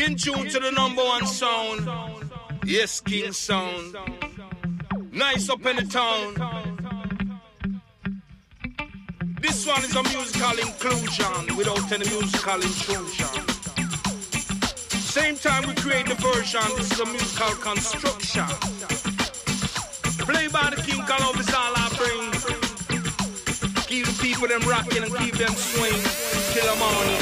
In tune to the #1 sound. Yes, King sound. Nice up in the town. This one is a musical inclusion without any musical intrusion. Same time we create the version, this is a musical construction. Play by the King Colob is all I bring. Keep the people them rocking and keep them swing till the morning.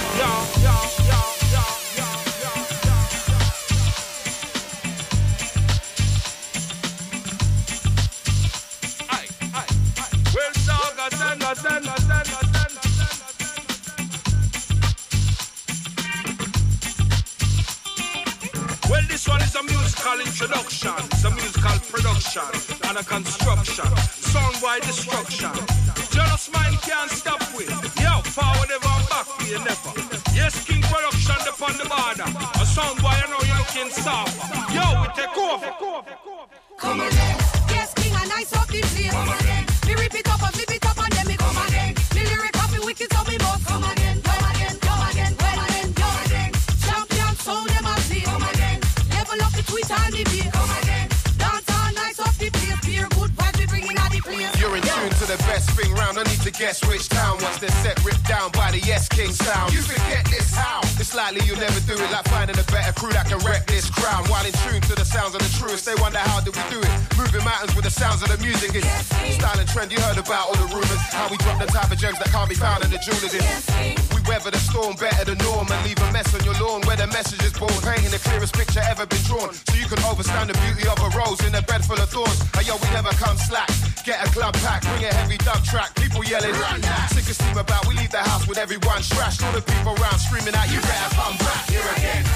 Well, this one is a musical introduction, it's a musical production and a construction, song by destruction. Jealous mind can't stop with. Yo, forward ever and back for you never. Yes, King production upon the border. A song boy, I know you're looking soft. Yo, we take over. Come again. Yes, King, and I saw this place. Come again. Me rip it up and flip it up and then me come again. Me lyric up, me wicked so me must come again. Come again, come again, come again, come again. Champion sound them a play. Come again. Level up the tweet and the beat. Come again. Dance all nice up the place. Pure good vibes we bringing out the place. You're in tune to the best thing round. I need to guess which town. Once they're set ripped down by the Yes King sound. You forget this how? It's likely you'll never do it, like finding a better crew that can wreck this crown. While in tune to the sounds of the truest, they wonder how did we do it. Moving mountains with the sounds of the music. It's style and trend, you heard about all the rumors. How we drop the type of gems that can't be found in the jewelers. We weather the storm better than norm and leave a mess on your lawn where the message is born. Painting the clearest picture ever been drawn, so you can overstand the beauty of a rose in a bed full of thorns. Hey yo, we never come slack. Get a club pack, bring a heavy dub track. People yelling, sick of steam about. We leave the house with everyone trashed. All the people around screaming out, you better come back here again.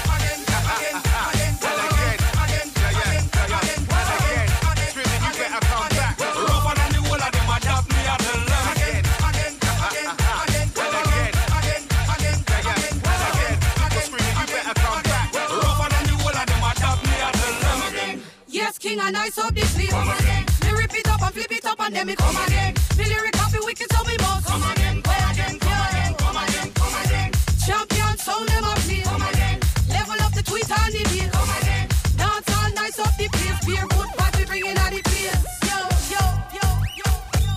King and I saw this place. Come again. Me rip it up and flip it up and then me come again. Me lyric up be wicked so me must come again. Come again, come again, come again, come again. Champion sound them a play. Come again. Level up the tweet and the beat. Come again. Dance all nice up the place. Beer good but we bringing out the place. Yo, yo, yo, yo, yo.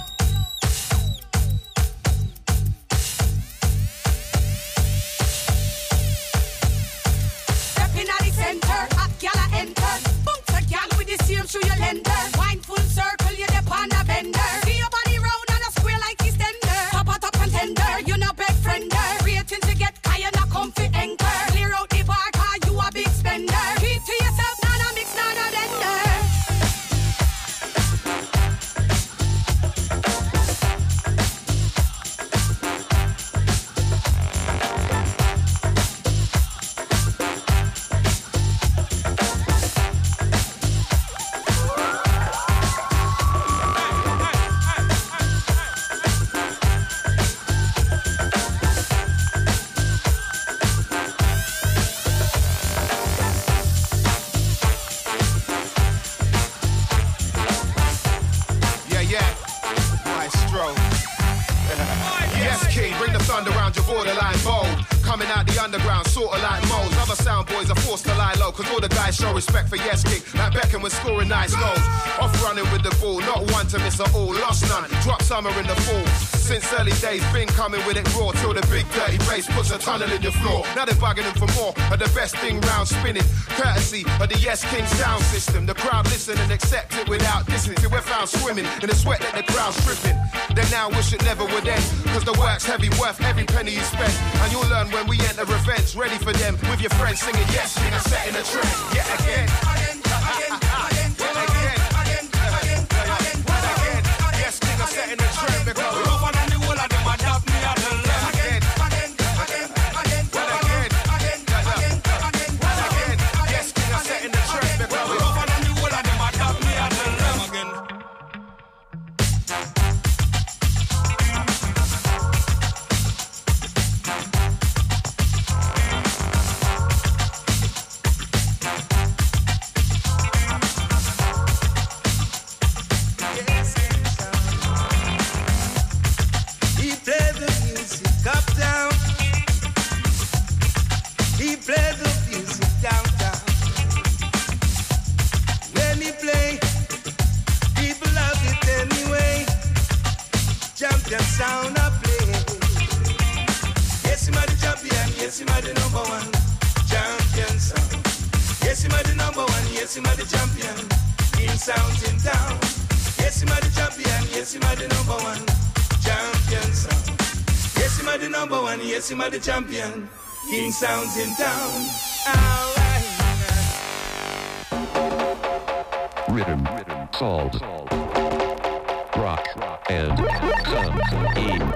Stepping at the center, hot gala enter. Same through your lender. Wine full circle, you dip on a bender. See your body round and a square like it's tender. Top a top contender, you no beg friender. Ratings to get high, you no comfy anchor. Clear out the bar, car, you a big spender. Keep to yourself, nana mix, nana blender. Coming out the underground, sorta like moles. Other sound boys are forced to lie low, cause all the guys show respect for Yes King. Like Beckham was scoring nice goals. Off running with the ball, not one to miss at all. Lost none, drop summer in the fall. Since early days, been coming with it raw. Till the big dirty bass puts a tunnel in your floor. Now they're bugging them for more, but the best thing round spinning. Courtesy of the Yes King sound system. The crowd listen and accept it without dissing. Till we're found swimming in the sweat that the crowd's dripping. They now wish it never would end, cause the work's heavy, worth every penny you spend. And you'll learn when we enter events, ready for them with your friends singing Yes King and setting a trend. Yet again, again, again, again, again, again, again, again. Yes King and setting a trend because we're over and the whole of them adopt me at the left. Again, again, again, again, again, again, again, again. Yes King and setting a trend because we're over and the whole of them adopt me at the left. Again. yes, him are the number one champion sound. Yes, him are the number one, yes, him are the champion. King sounds in town. Yes, him are the champion, yes, him are the number one champion sound. Yes, him are the number one, yes, him are the champion. King sounds in town. Alright. Rhythm, salt, rock, and some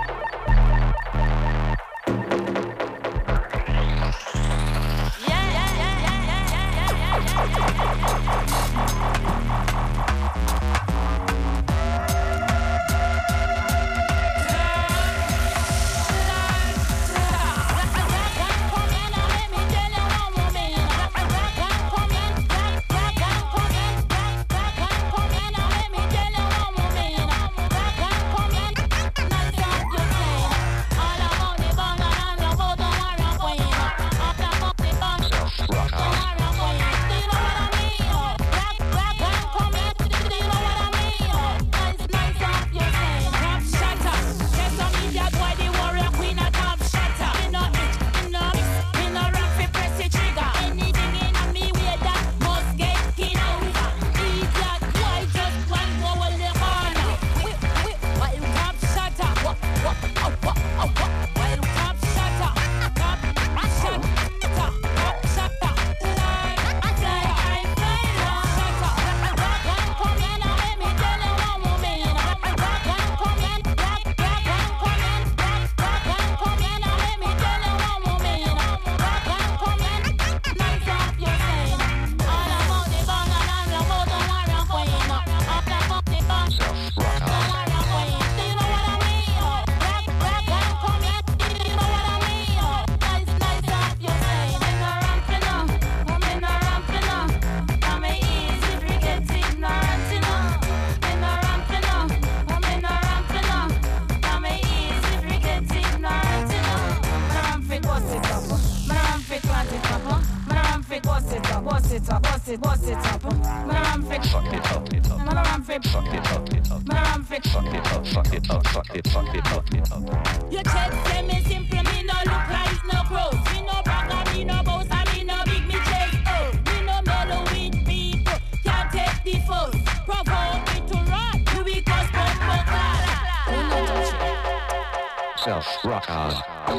rock on.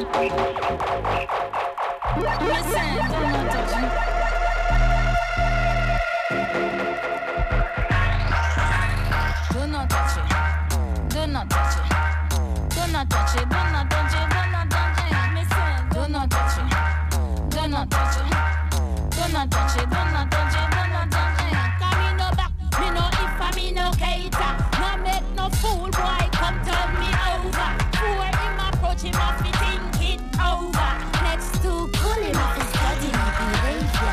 Listen, don't touch me. Do not touch it. Do not touch it. Do not touch it. Do not touch it. Do not touch it. Listen, do not touch it. Do not touch it. Do not touch it. Do not touch it. Do not touch it. Cause me no back, me no if I me no cater. No make no fool boy come turn me over. Before him approach him off me think it over. Next to pull him off his body behavior.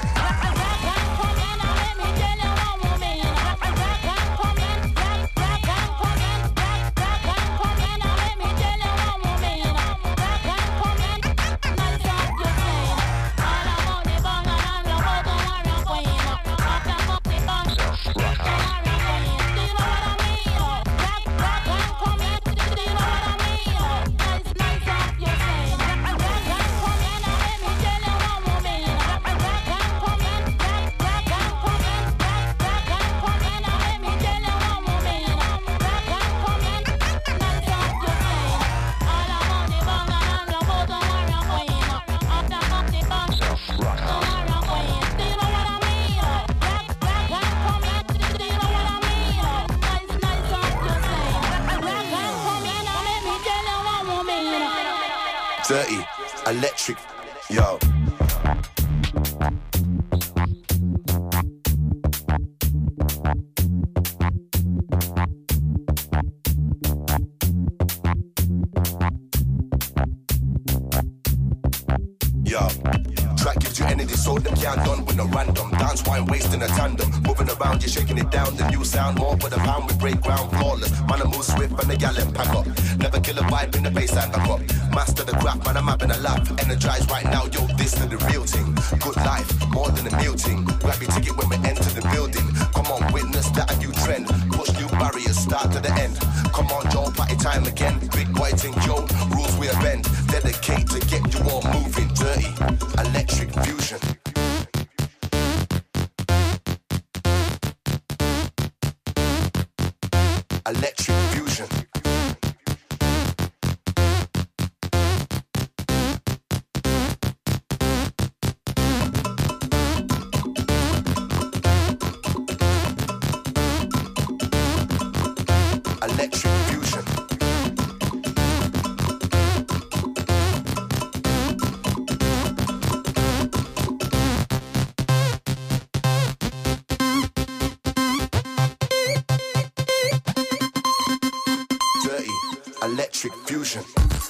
Dirty, electric, yo. Yo, track gives you energy, so them can't done with no random. Dance wine wasting a tandem. Moving around, you're shaking it down. The new sound more for the pound, we break ground flawless. Man, I move swift and the gallon pack up. Never kill a vibe in the baseline back up. Master the craft, man, I'm having a laugh. Energized right now, yo, this is the real thing. Good life, more than a meal thing. Grab your ticket when we enter the building. Come on, witness that a new trend. Push new barriers, start to the end. Come on, Joe, party time again. Big boy thing, Joe, rules we bend. Dedicate to get you all Electric fusion. Dirty electric fusion.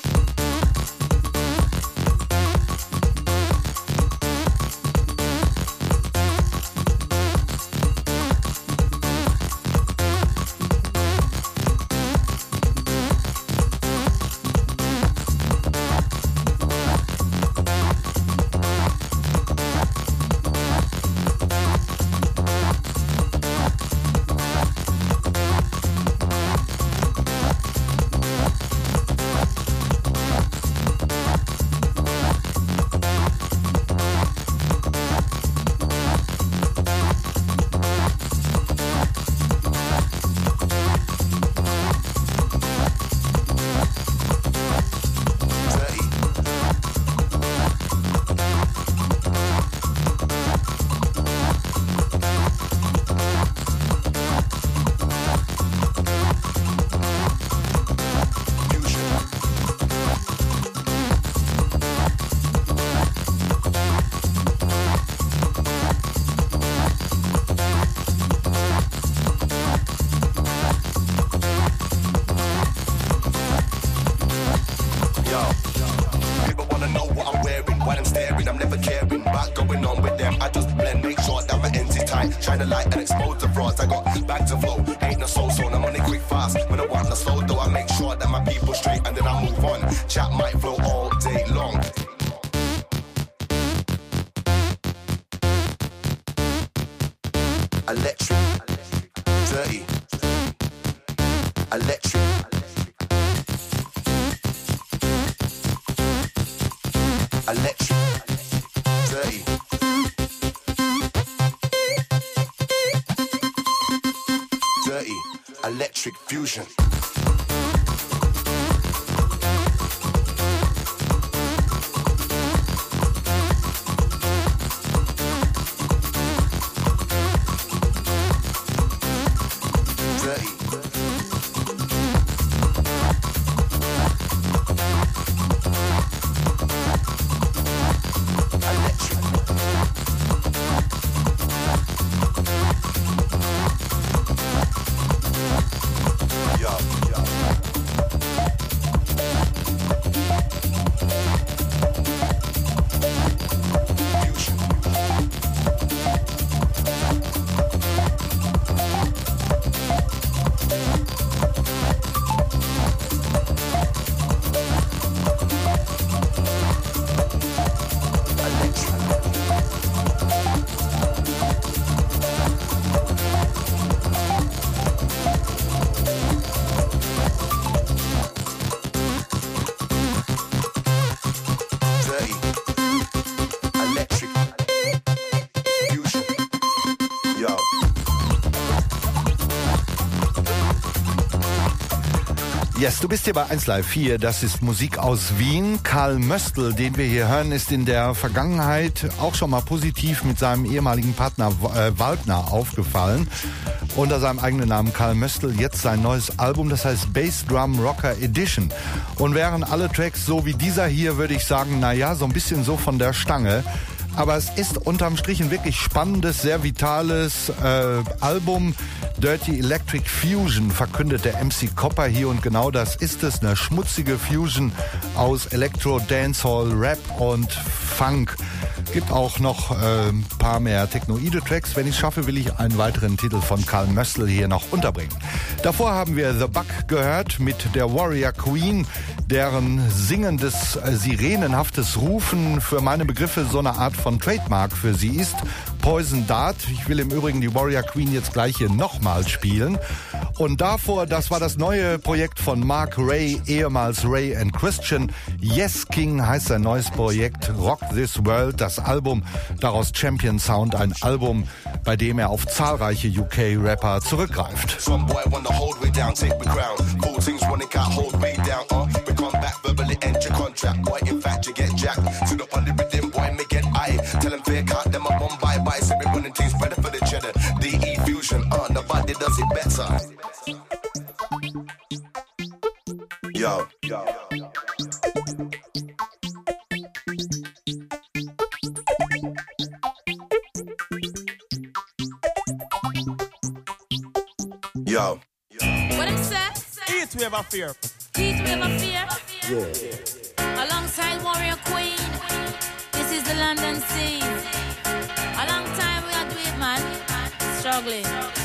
Shine a light and expose the frauds. I got back to flow, ain't no so-so. I'm on it quick fast. When I want the slow though, I make sure that my people straight and then I move on. Chat might flow all day long. Electric, dirty, electric, electric, dirty. Dirty electric fusion. Yes, du bist hier bei 1Live 4. Das ist Musik aus Wien. Karl Möstl, den wir hier hören, ist in der Vergangenheit auch schon mal positiv mit seinem ehemaligen Partner Waldner aufgefallen. Unter seinem eigenen Namen Karl Möstl jetzt sein neues Album, das heißt Bass Drum Rocker Edition. Und wären alle Tracks so wie dieser hier, würde ich sagen, naja, so ein bisschen so von der Stange. Aber es ist unterm Strich ein wirklich spannendes, sehr vitales Album. Dirty Electric Fusion verkündet der MC Copper hier und genau das ist es. Eine schmutzige Fusion aus Elektro, Dancehall, Rap und Funk. Gibt auch noch ein paar mehr technoide Tracks. Wenn ich es schaffe, will ich einen weiteren Titel von Karl Möstl hier noch unterbringen. Davor haben wir The Bug gehört mit der Warrior Queen, deren singendes, sirenenhaftes Rufen für meine Begriffe so eine Art von Trademark für sie ist. Poison Dart. Ich will im Übrigen die Warrior Queen jetzt gleich hier nochmal spielen. Und davor, das war das neue Projekt von Mark Ray, ehemals Ray and Christian. Yes King heißt sein neues Projekt, Rock This World, das Album, daraus Champion Sound, ein Album, bei dem er auf zahlreiche UK-Rapper zurückgreift. Some boy wanna hold me down, take me crown. Cool things running can't hold me down. We come back verbally end your contract. Boy, in fact you get jacked. Sit up on the rhythm, boy, make it eye. Tell them fake out, them up on bye. So we running things better for the cheddar. DE Fusion, nobody does it better. Yo. What him say? Heat wave of fear. Heat wave of fear. Yeah. Alongside Warrior Queen. This is the London Sea. A long time we are doing it, man. Struggling.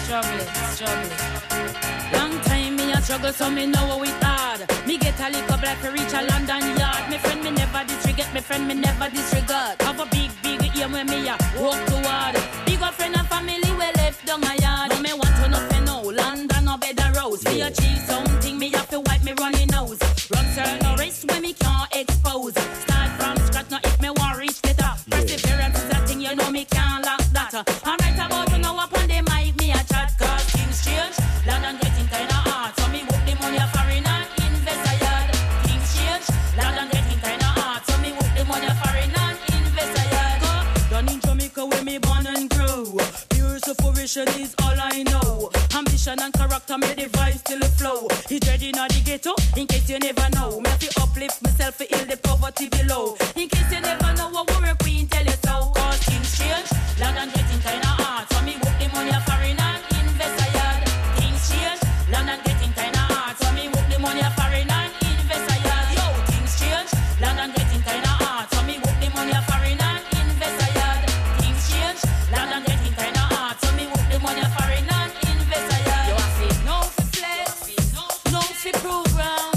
Long time me a struggle, so me know how it hard. Me get a little black to reach a London yard. Me friend me never disregard, me friend me never disregard. Have a big aim when me a walk toward. Big up friend and family we left down a yard. No me want to nothing no London no better rose. Me achieve something, me have to wipe me running nose. Run turn no race when me can't expose. Start from scratch, now if me want reach the top. Perseverance is a thing, you know me can't lock that. I'm right about to know up on the mic, me a chat. Cause things change, London getting kinda hard. So me work the money a foreign and invest a yard. Things change, London getting kinda hard. So me work the money a foreign and invest a yard. Go down in Jamaica where me born and grew. Pure sufferation is all I know. Ambition and character me the vibe still flow. He dreading on the ghetto, in case you never know. Me have to uplift myself to heal the poverty below. In case you never know what Warrior Queen tell you so. Cause things change, London getting kinda hard. So me work the money a foreign and invest a yard. Things change, London getting kinda hard. So me work the money a foreign and invest a yard. Yo, things change, London getting kinda hard. So me work the money a foreign and invest a yard. Things change, London getting kinda hard. So me work the money a foreign and invest a yard. Yo, I feel no for flex, no for program,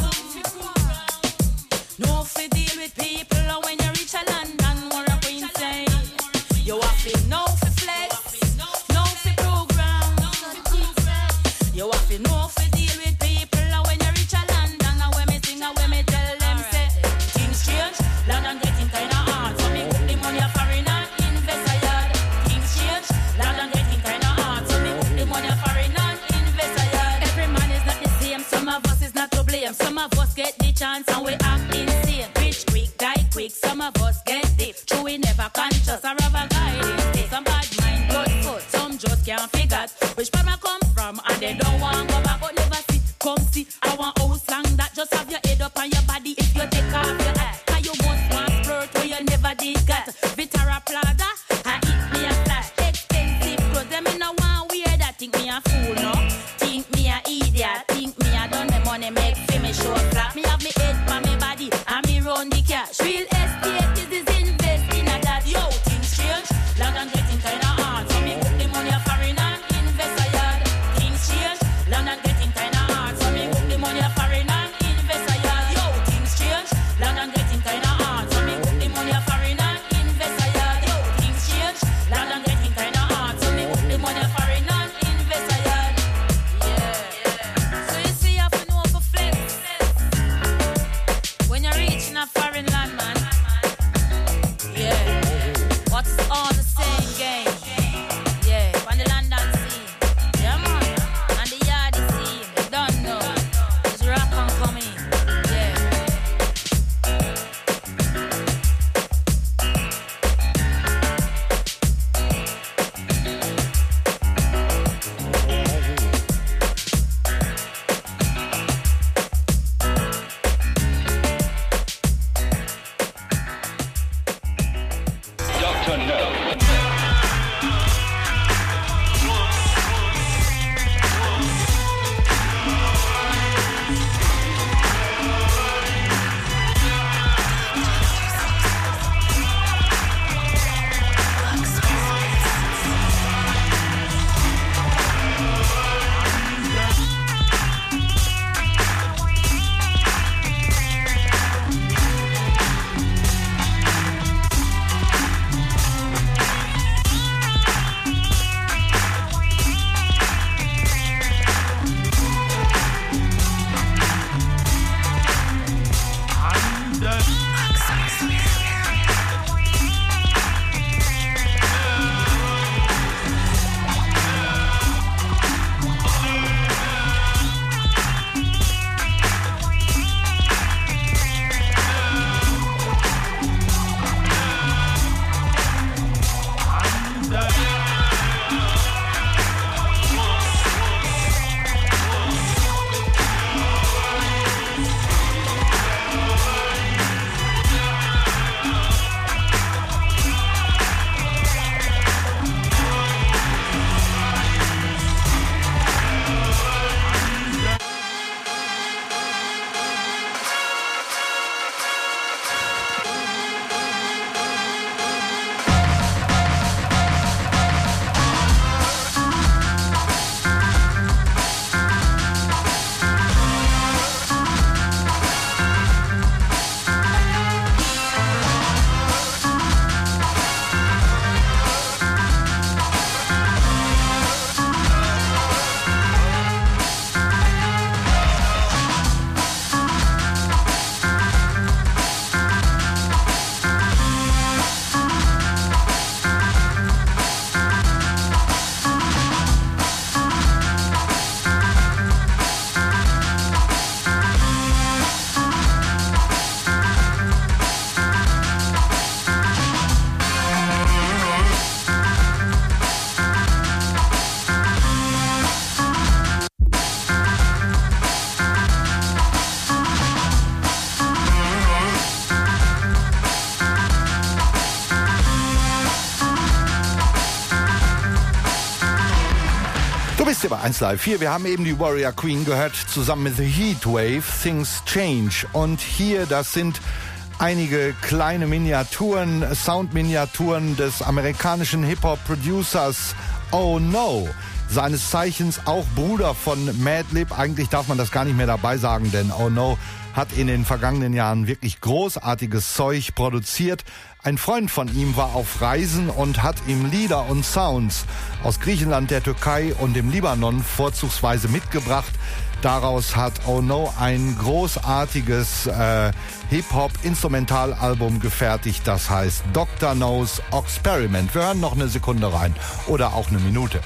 no for deal with people. And when you reach a London, Warrior Queen say, yo, I feel no for flex, no for program. Yo, I feel no for deal with people. And when you reach a London, and when me sing and when me tell them say, things change, London getting kinda hard. So me work the money a foreign and invest a yard. Things change, London getting kinda hard. So me work the money a foreign and invest a yard. Every man is not the same. Some of us is not to blame. Some of us get the chance and we act insane. Rich quick, die quick. Some of us get deep. True, we never conscious or have a guiding state. Some bad mind, blood foot. Some just can't figure which part I come from and they don't want go back but never see. Come see, I want old slang that just have your head up on your body if you take off your hat. Cause you must want flirt where you never did get. Vitara Prada, I eat me a flash. Expensive clothes, them in a one wear that think me a fool, no? Think me a idiot, think me a done me money make for me show flat. Me have me head for me body and me run the cash. Real estate is invest in a that. Yo, things change, London getting kinda hard. So me put the money a foreign and invest a yard. Things change, London getting kinda hard. So me put the money a foreign and invest a yard. Yo, things change, London getting kinda hard. So me put the money a foreign and invest a yard. Yo, things change, London getting kinda hard. So me put the money a foreign and invest a yard. Yeah. So you see, you have to know for flex. When you're reaching a foreign land, man. Yeah. What's all the same game? Yeah. On the London scene. Yeah, man. And the yard scene. They don't know. Just rock and come in. Yeah. Wisst ihr bei 1 Live 4, wir haben eben die Warrior Queen gehört, zusammen mit The Heatwave, Things Change. Und hier, das sind einige kleine Miniaturen, Soundminiaturen des amerikanischen Hip-Hop-Producers Oh No. Seines Zeichens auch Bruder von Madlib. Eigentlich darf man das gar nicht mehr dabei sagen, denn Oh No hat in den vergangenen Jahren wirklich großartiges Zeug produziert. Ein Freund von ihm war auf Reisen und hat ihm Lieder und Sounds aus Griechenland, der Türkei und dem Libanon vorzugsweise mitgebracht. Daraus hat Oh No ein großartiges Hip-Hop-Instrumentalalbum gefertigt. Das heißt Dr. No's Experiment. Wir hören noch eine Sekunde rein oder auch eine Minute.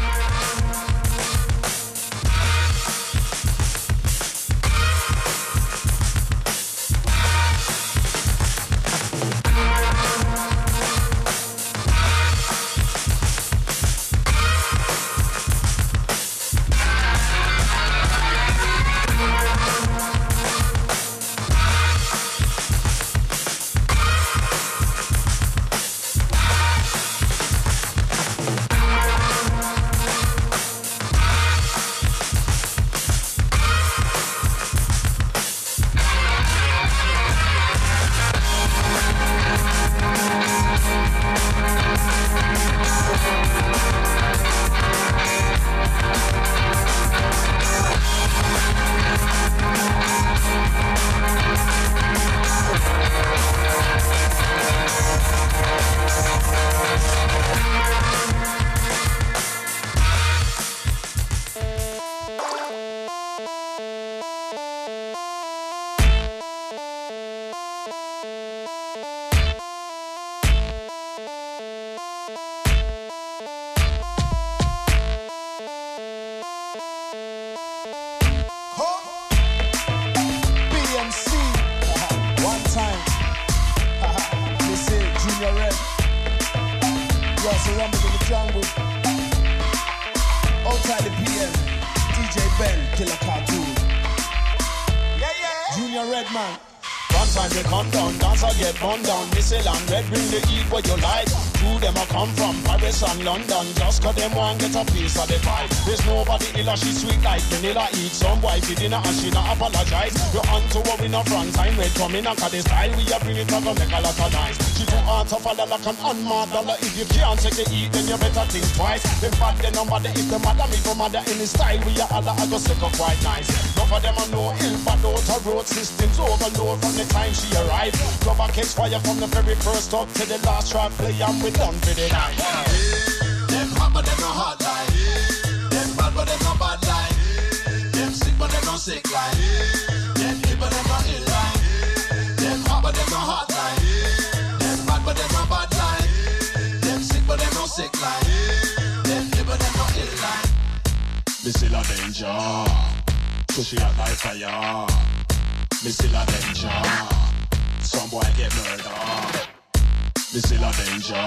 London, just cause them want get a piece of the pie. There's nobody illa, she sweet like vanilla. Eat some boy for dinner and she not apologize. You're on to what we not front time, red coming and cause the style we a bring it up and make a lot of noise. She too hard to follow like an unmad dollar. If you can't take it eat, then you better think twice. Them bad they no matter if the mother me from mother any style we a holla, I go stick up quite nice. None of them are no ill, but out her road systems overload from the time she arrived. Love a catch fire from the very first talk to the last track play and we done for the night. Them hot but them no hot like. Them bad but them no bad like. Them sick but them no sick like. Them ill but them no ill like. Them hot but them no hot like. Them bad but them no bad like. Them sick but them no sick like. Them ill but them no ill like. Me still a danger, so she hot like fire. Me still a danger, some boy get murdered. Me still a danger.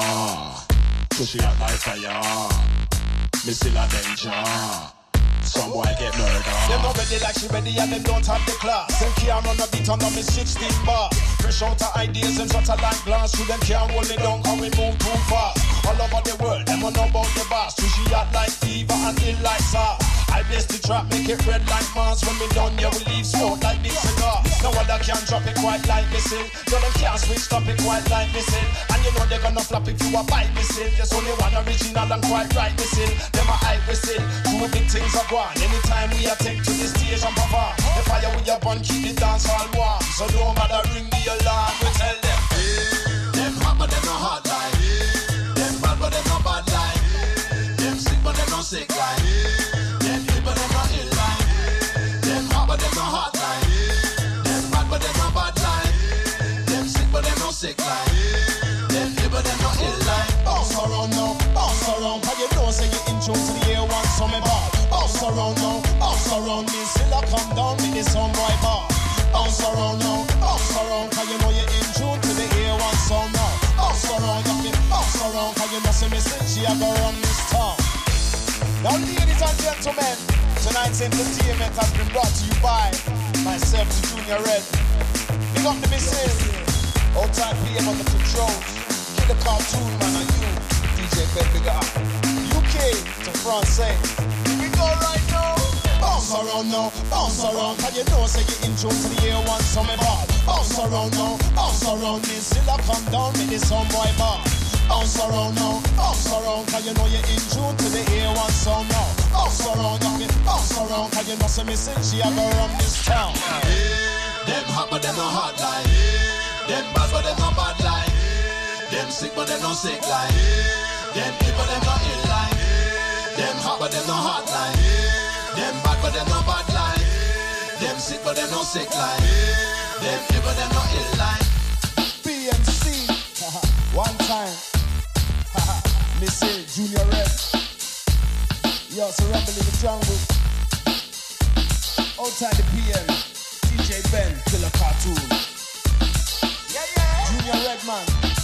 So she hot like fire. Me still a danger. Some boy get murdered. Them not ready like she ready and them don't have the class. Them can't run a beat under me 16 bar. Fresh out of ideas and shut a like glass. So them can't hold me down cause we move too fast. All over the world, them don't know about the boss. So she hot like fever and ill like SARS. I bless the trap, make it red like Mars. When we done, yeah, we leave smoke like big cigar. No other can drop it quite like missing. No, them can't switch, stop it quite like missing. And you know they're gonna flop if you a bite missing. There's only one original and quite right missing. Them are hype missing. Two big things are gone. Anytime we take to the stage and perform, the fire we up on keep the dance all warm. So no matter ring the alarm, we tell them. Them hot but them no hot like. Them bad but them no bad like. Them sick but them no sick like. Them ill but them no ill like. Them hot but them no hot like. Them bad but them no bad like. Them sick but them no sick like. Them ill but them no ill like. Bounce around now, bounce around. Cause you know say you in tune to the air one so me ball. Bounce around now, bounce around me. Still I come down with the sound boy bar. Bounce around now, bounce around. Cause you know you're in tune to the air one sound now. Bounce around, you can bounce around. Cause you know see me say she a go run this town. Now ladies and gentlemen, tonight's entertainment has been brought to you by myself, the Junior Red. Big up the missus, outside PM on the controls. Kid the cartoon man and you, DJ Ben big up. UK to France, here we go. bounce around now, bounce around. Cause you know say you in tune to the air one summer ball. Bounce around now, bounce around. This still a come down with the some boy bar. Bounce around now, bounce around. Cause you know you're in tune to the air one song now. Bounce around, bounce around. Cause you know say me sing she a go run this town. Them hot but them no hot like. Them bad but them no bad like. Them sick but them no sick like. Them ill but them no ill like. Them hot but them no hot like. Them bad but them no bad like. Them sick but them no sick like. Them ill but them no ill like. PMC, one time. Missy Junior Red. Yo, so rebel in the jungle. Outside the PM. DJ Ben, Killer Cartoon. Yeah, yeah. Junior Redman.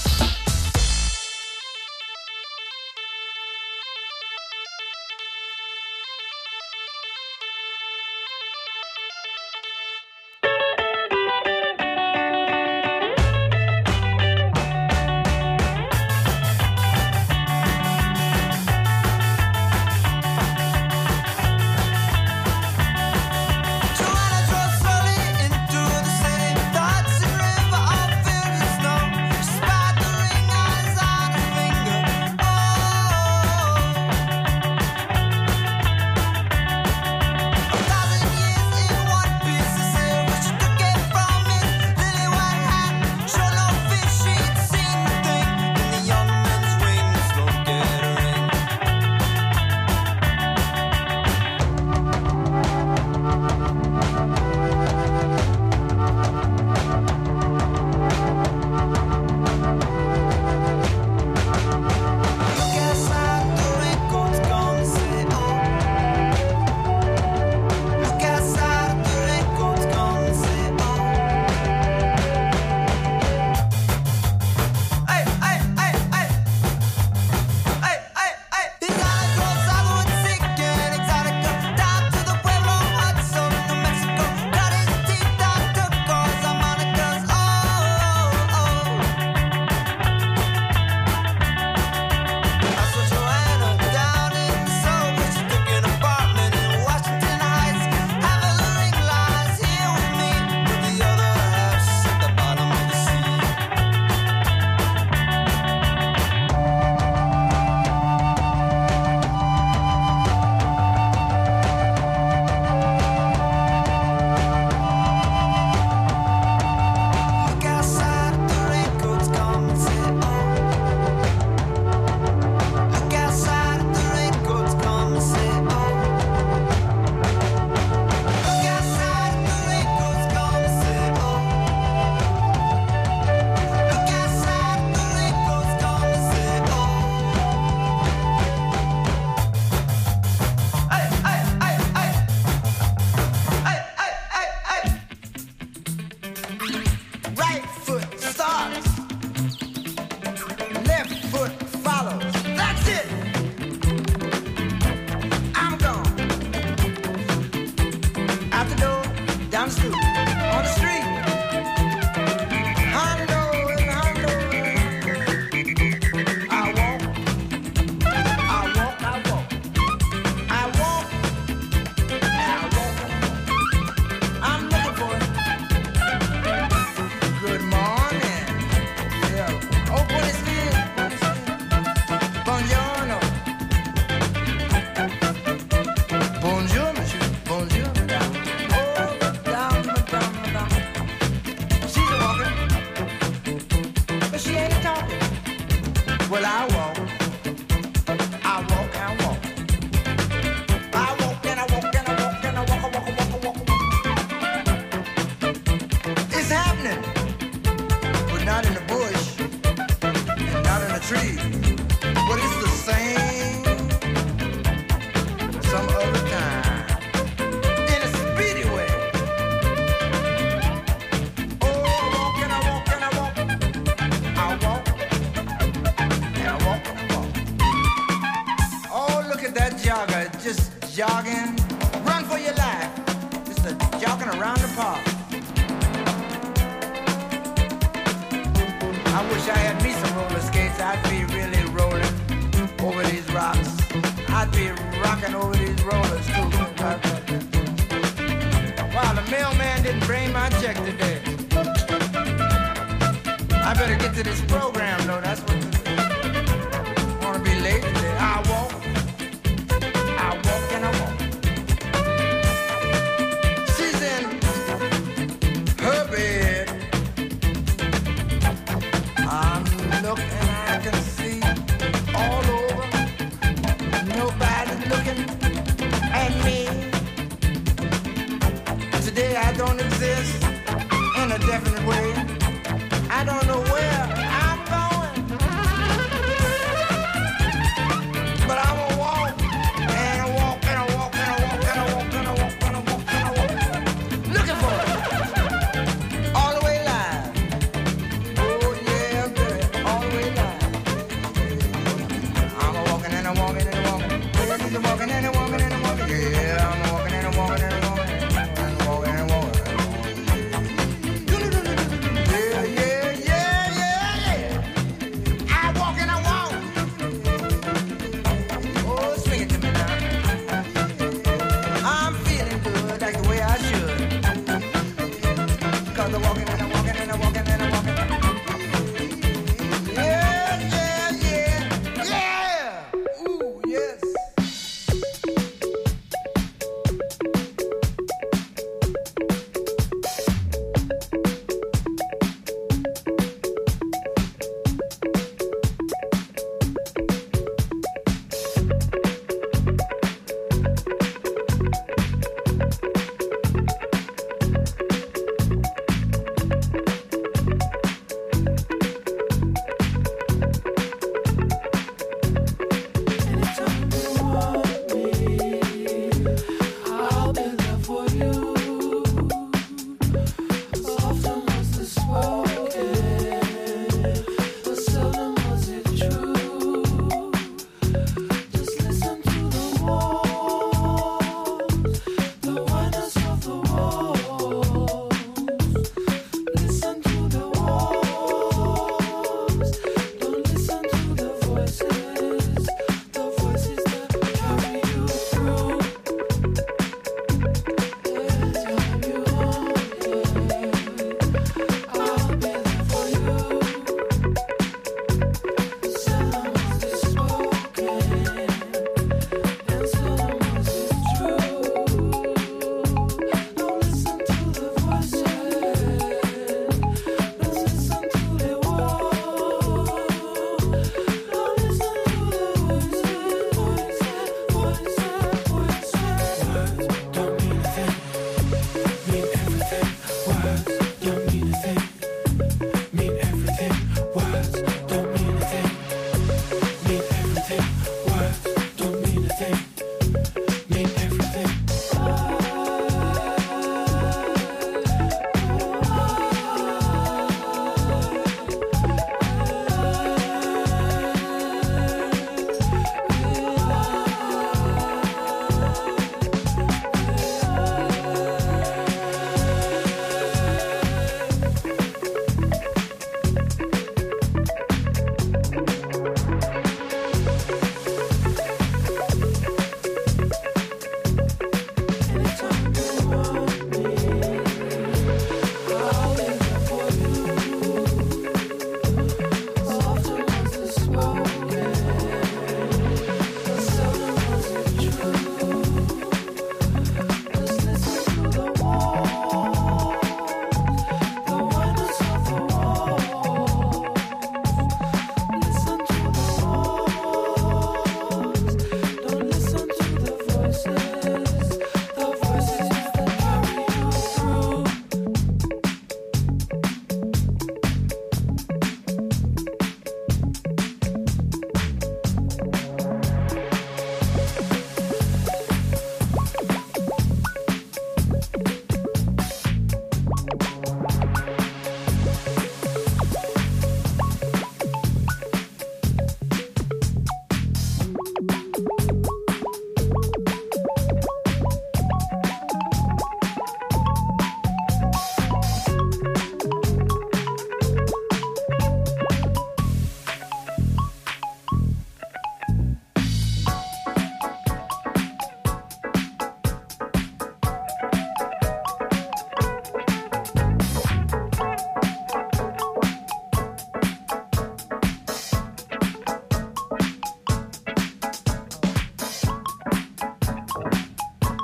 Jogging, run for your life. Just a jogging around the park. I wish I had me some roller skates. I'd be really rolling over these rocks. I'd be rocking over these rollers too. bring my check today. I better get to this program though, that's what it is. Wanna be late today. I walk and I walk. She's in her bed. I'm looking, I can see all over. Nobody's looking at me. Today I don't exist in a definite way. I don't know where I'm going.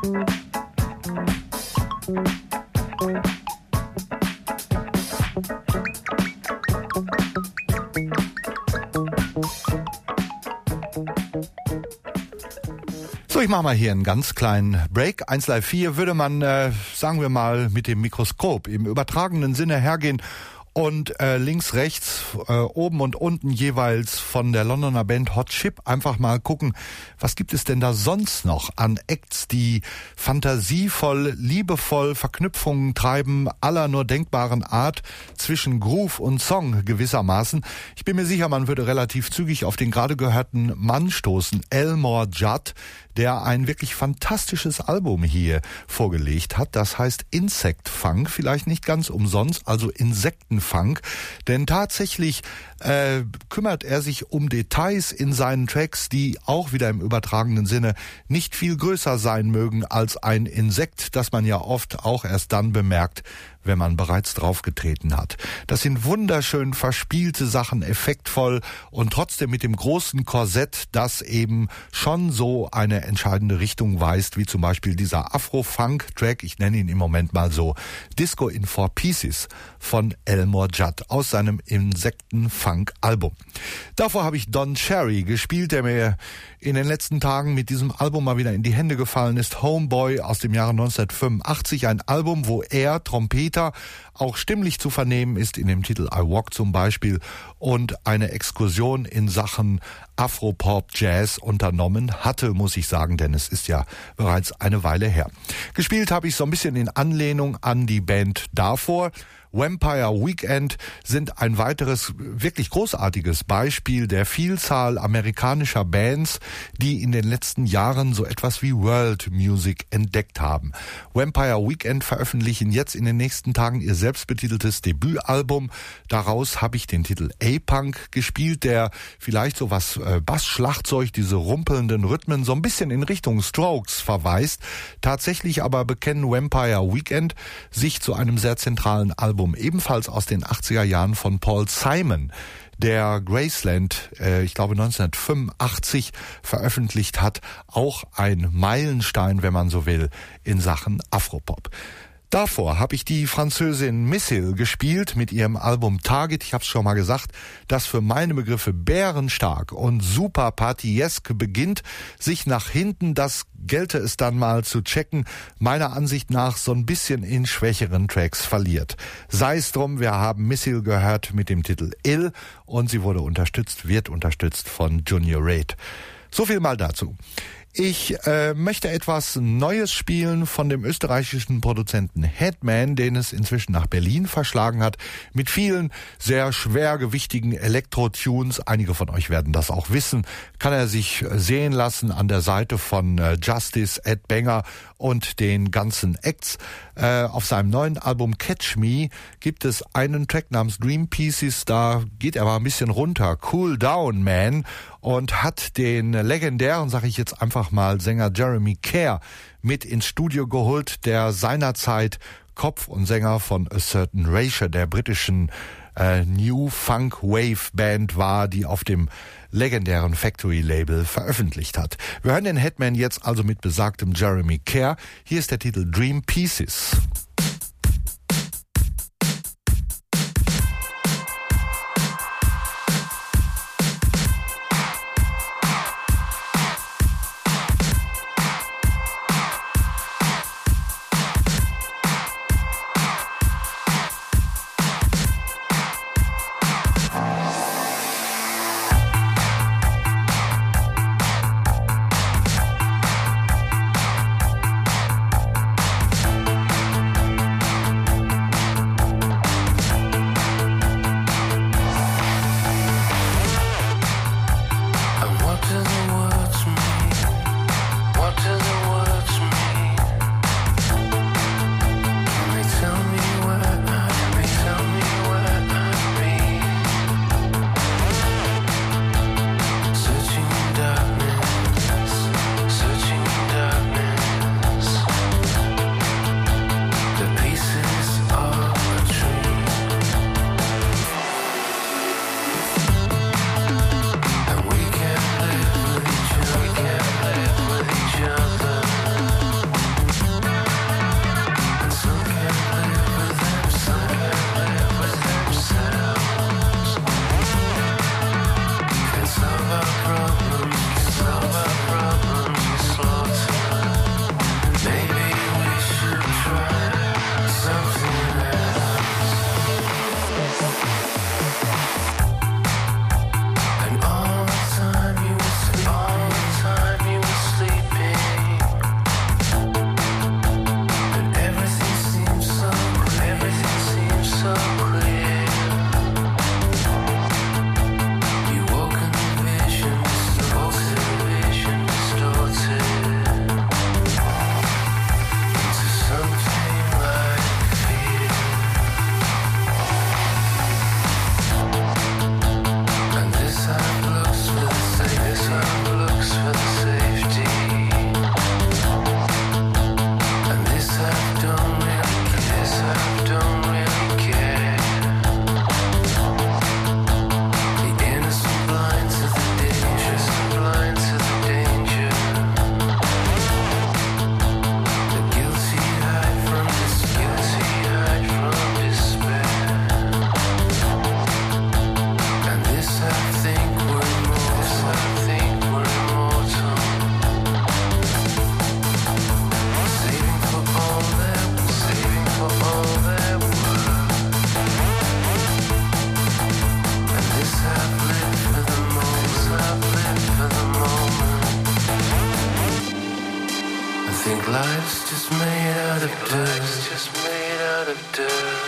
So, ich mache mal hier einen ganz kleinen Break. 1Live4 würde man, sagen wir mal, mit dem Mikroskop im übertragenen Sinne hergehen und links, rechts, oben und unten jeweils von der Londoner Band Hot Chip einfach mal gucken, was gibt es denn da sonst noch an Acts, die fantasievoll, liebevoll Verknüpfungen treiben, aller nur denkbaren Art zwischen Groove und Song gewissermaßen. Ich bin mir sicher, man würde relativ zügig auf den gerade gehörten Mann stoßen, Elmore Judd, der ein wirklich fantastisches Album hier vorgelegt hat. Das heißt Insect Funk, vielleicht nicht ganz umsonst, also Insektenfunk. Denn tatsächlich kümmert er sich um Details in seinen Tracks, die auch wieder im übertragenen Sinne nicht viel größer sein mögen als ein Insekt, das man ja oft auch erst dann bemerkt, wenn man bereits draufgetreten hat. Das sind wunderschön verspielte Sachen, effektvoll und trotzdem mit dem großen Korsett, das eben schon so eine entscheidende Richtung weist, wie zum Beispiel dieser Afro-Funk-Track, ich nenne ihn im Moment mal so, Disco in 4 Pieces von Elmore Judd aus seinem Insekten-Funk-Album. Davor habe ich Don Cherry gespielt, der mir in den letzten Tagen mit diesem Album mal wieder in die Hände gefallen ist. Homeboy aus dem Jahre 1985, ein Album, wo er, Trompeter, auch stimmlich zu vernehmen ist, in dem Titel I Walk zum Beispiel, und eine Exkursion in Sachen Afro-Pop-Jazz unternommen hatte, muss ich sagen, denn es ist ja bereits eine Weile her. Gespielt habe ich so ein bisschen in Anlehnung an die Band davor. Vampire Weekend sind ein weiteres wirklich großartiges Beispiel der Vielzahl amerikanischer Bands, die in den letzten Jahren so etwas wie World Music entdeckt haben. Vampire Weekend veröffentlichen jetzt in den nächsten Tagen ihr selbstbetiteltes Debütalbum. Daraus habe ich den Titel A-Punk gespielt, der vielleicht so was Bassschlagzeug, diese rumpelnden Rhythmen so ein bisschen in Richtung Strokes verweist. Tatsächlich aber bekennen Vampire Weekend sich zu einem sehr zentralen Album, ebenfalls aus den 80er Jahren von Paul Simon, der Graceland, ich glaube 1985, veröffentlicht hat. Auch ein Meilenstein, wenn man so will, in Sachen Afropop. Davor habe ich die Französin Missile gespielt mit ihrem Album Target. Ich habe es schon mal gesagt, das für meine Begriffe bärenstark und super partiesk beginnt, sich nach hinten, das gelte es dann mal zu checken, meiner Ansicht nach so ein bisschen in schwächeren Tracks verliert. Sei es drum, wir haben Missile gehört mit dem Titel Ill und sie wird unterstützt von Junior Reid. So viel mal dazu. Ich möchte etwas Neues spielen von dem österreichischen Produzenten Headman, den es inzwischen nach Berlin verschlagen hat, mit vielen sehr schwergewichtigen Elektro-Tunes. Einige von euch werden das auch wissen. Kann er sich sehen lassen an der Seite von Justice, Ed Banger und den ganzen Acts. Auf seinem neuen Album Catch Me gibt es einen Track namens Dream Pieces, da geht er mal ein bisschen runter, Cool Down Man, und hat den legendären, sage ich jetzt einfach mal, Sänger Jeremy Care mit ins Studio geholt, der seinerzeit Kopf und Sänger von A Certain Ratio, der britischen New Funk Wave Band war, die auf dem legendären Factory Label veröffentlicht hat. Wir hören den Headman jetzt also mit besagtem Jeremy Care. Hier ist der Titel Dream Pieces. out of dirt. Life's just made out of dirt.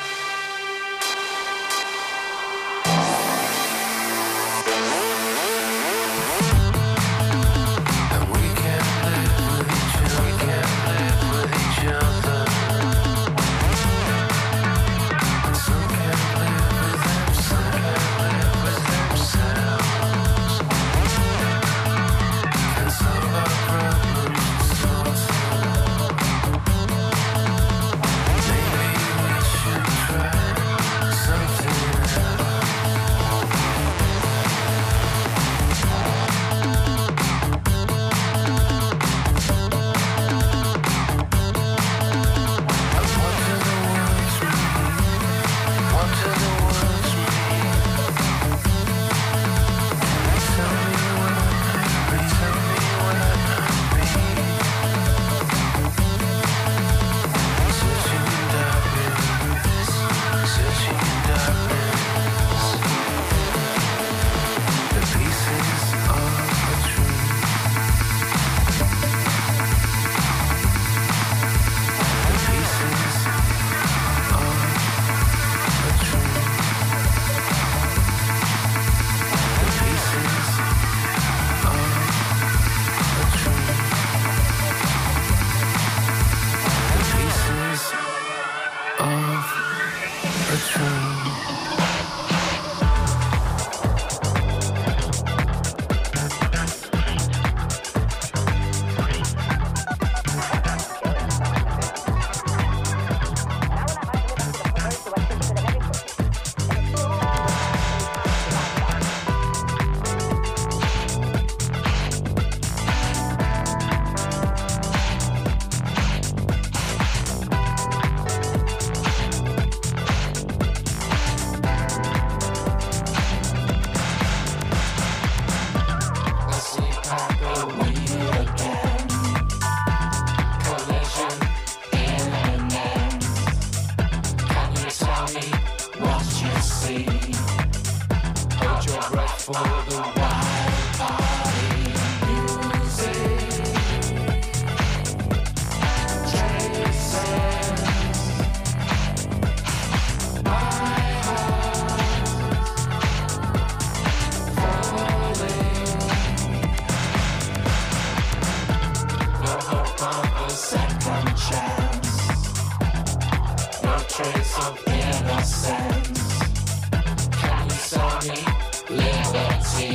Trace of innocence. Can you sell me liberty?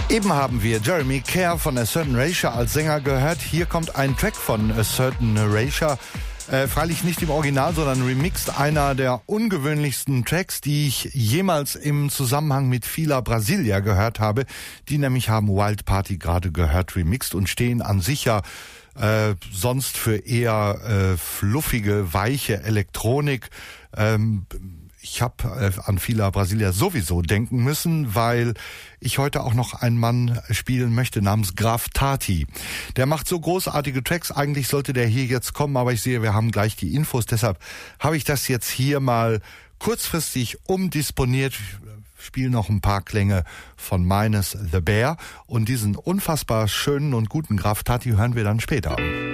Eben haben wir Jeremy Care von A Certain Erasure als Sänger gehört. Hier kommt ein Track von A Certain Erasure. Freilich nicht im Original, sondern remixed. Einer der ungewöhnlichsten Tracks, die ich jemals im Zusammenhang mit Fila Brasilia gehört habe. Die nämlich haben Wild Party gerade gehört, remixed und stehen an sich ja sonst für eher fluffige, weiche Elektronik. Ich habe an Fila Brasilia sowieso denken müssen, weil ich heute auch noch einen Mann spielen möchte namens Graf Tati. Der macht so großartige Tracks, eigentlich sollte der hier jetzt kommen, aber ich sehe, wir haben gleich die Infos, deshalb habe ich das jetzt hier mal kurzfristig umdisponiert. Spiele noch ein paar Klänge von meines The Bear und diesen unfassbar schönen und guten Graf Tati hören wir dann später.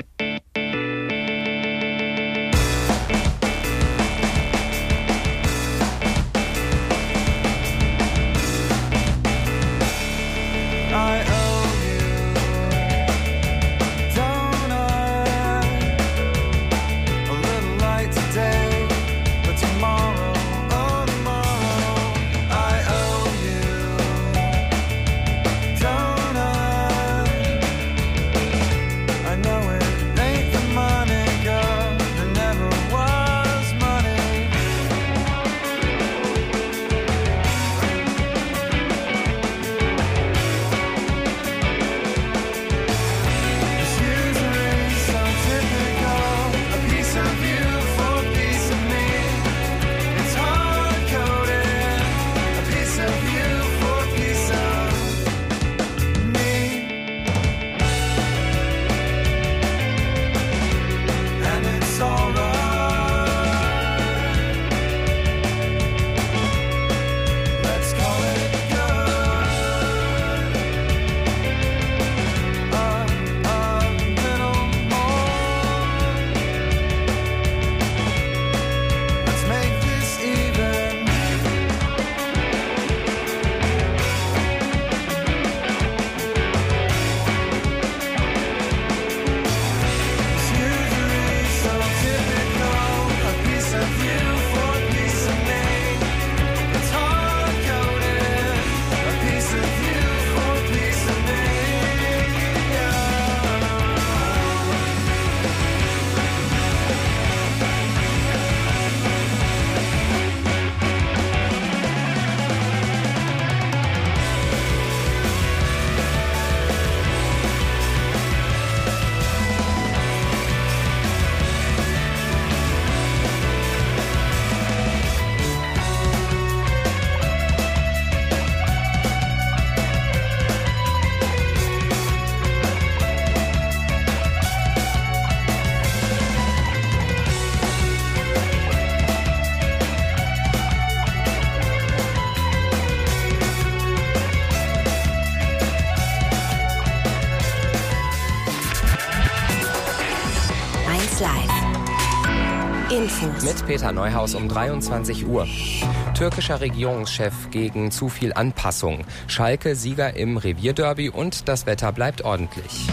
Mit Peter Neuhaus um 23 Uhr. Türkischer Regierungschef gegen zu viel Anpassung. Schalke Sieger im Revierderby und das Wetter bleibt ordentlich.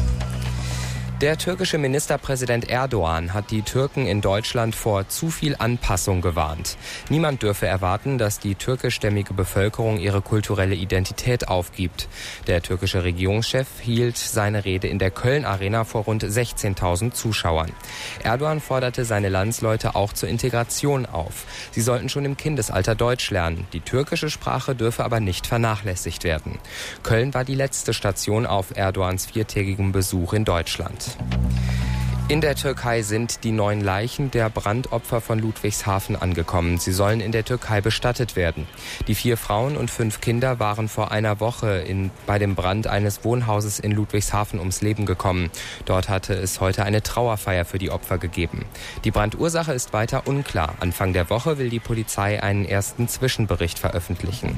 Der türkische Ministerpräsident Erdogan hat die Türken in Deutschland vor zu viel Anpassung gewarnt. Niemand dürfe erwarten, dass die türkischstämmige Bevölkerung ihre kulturelle Identität aufgibt. Der türkische Regierungschef hielt seine Rede in der Köln-Arena vor rund 16.000 Zuschauern. Erdogan forderte seine Landsleute auch zur Integration auf. Sie sollten schon im Kindesalter Deutsch lernen. Die türkische Sprache dürfe aber nicht vernachlässigt werden. Köln war die letzte Station auf Erdogans 4-tägigem Besuch in Deutschland. In der Türkei sind die 9 Leichen der Brandopfer von Ludwigshafen angekommen. Sie sollen in der Türkei bestattet werden. Die 4 Frauen und 5 Kinder waren vor einer Woche bei dem Brand eines Wohnhauses in Ludwigshafen ums Leben gekommen. Dort hatte es heute eine Trauerfeier für die Opfer gegeben. Die Brandursache ist weiter unklar. Anfang der Woche will die Polizei einen ersten Zwischenbericht veröffentlichen.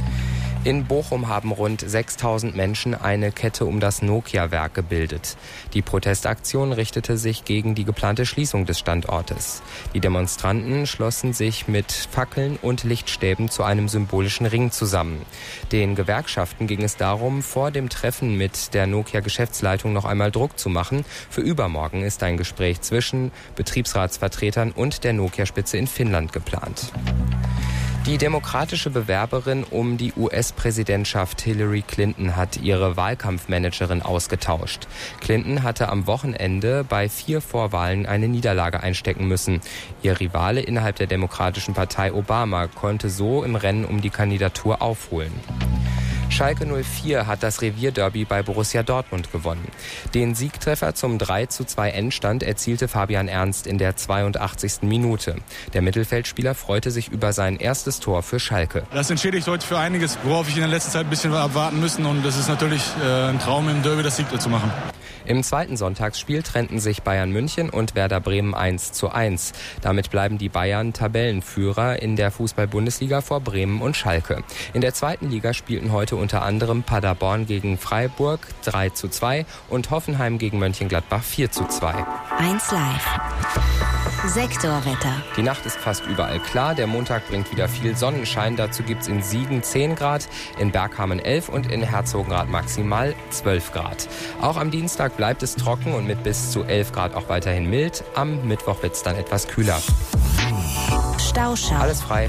In Bochum haben rund 6.000 Menschen eine Kette um das Nokia-Werk gebildet. Die Protestaktion richtete sich gegen die geplante Schließung des Standortes. Die Demonstranten schlossen sich mit Fackeln und Lichtstäben zu einem symbolischen Ring zusammen. Den Gewerkschaften ging es darum, vor dem Treffen mit der Nokia-Geschäftsleitung noch einmal Druck zu machen. Für übermorgen ist ein Gespräch zwischen Betriebsratsvertretern und der Nokia-Spitze in Finnland geplant. Die demokratische Bewerberin um die US-Präsidentschaft Hillary Clinton hat ihre Wahlkampfmanagerin ausgetauscht. Clinton hatte am Wochenende bei 4 Vorwahlen eine Niederlage einstecken müssen. Ihr Rivale innerhalb der Demokratischen Partei Obama konnte so im Rennen um die Kandidatur aufholen. Schalke 04 hat das Revierderby bei Borussia Dortmund gewonnen. Den Siegtreffer zum 3:2 Endstand erzielte Fabian Ernst in der 82. Minute. Der Mittelfeldspieler freute sich über sein erstes Tor für Schalke. Das entschädigt heute für einiges, worauf ich in der letzten Zeit ein bisschen abwarten müssen. Und das ist natürlich ein Traum, im Derby das Sieg zu machen. Im zweiten Sonntagsspiel trennten sich Bayern München und Werder Bremen 1:1. Damit bleiben die Bayern Tabellenführer in der Fußball-Bundesliga vor Bremen und Schalke. In der zweiten Liga spielten heute unter anderem Paderborn gegen Freiburg 3:2 und Hoffenheim gegen Mönchengladbach 4:2. 1 Live. Sektorwetter. Die Nacht ist fast überall klar. Der Montag bringt wieder viel Sonnenschein. Dazu gibt's in Siegen 10 Grad, in Berghamen 11 und in Herzogenrath maximal 12 Grad. Auch am Dienstag bleibt es trocken und mit bis zu 11 Grad auch weiterhin mild. Am Mittwoch wird's dann etwas kühler. Stauschau. Alles frei.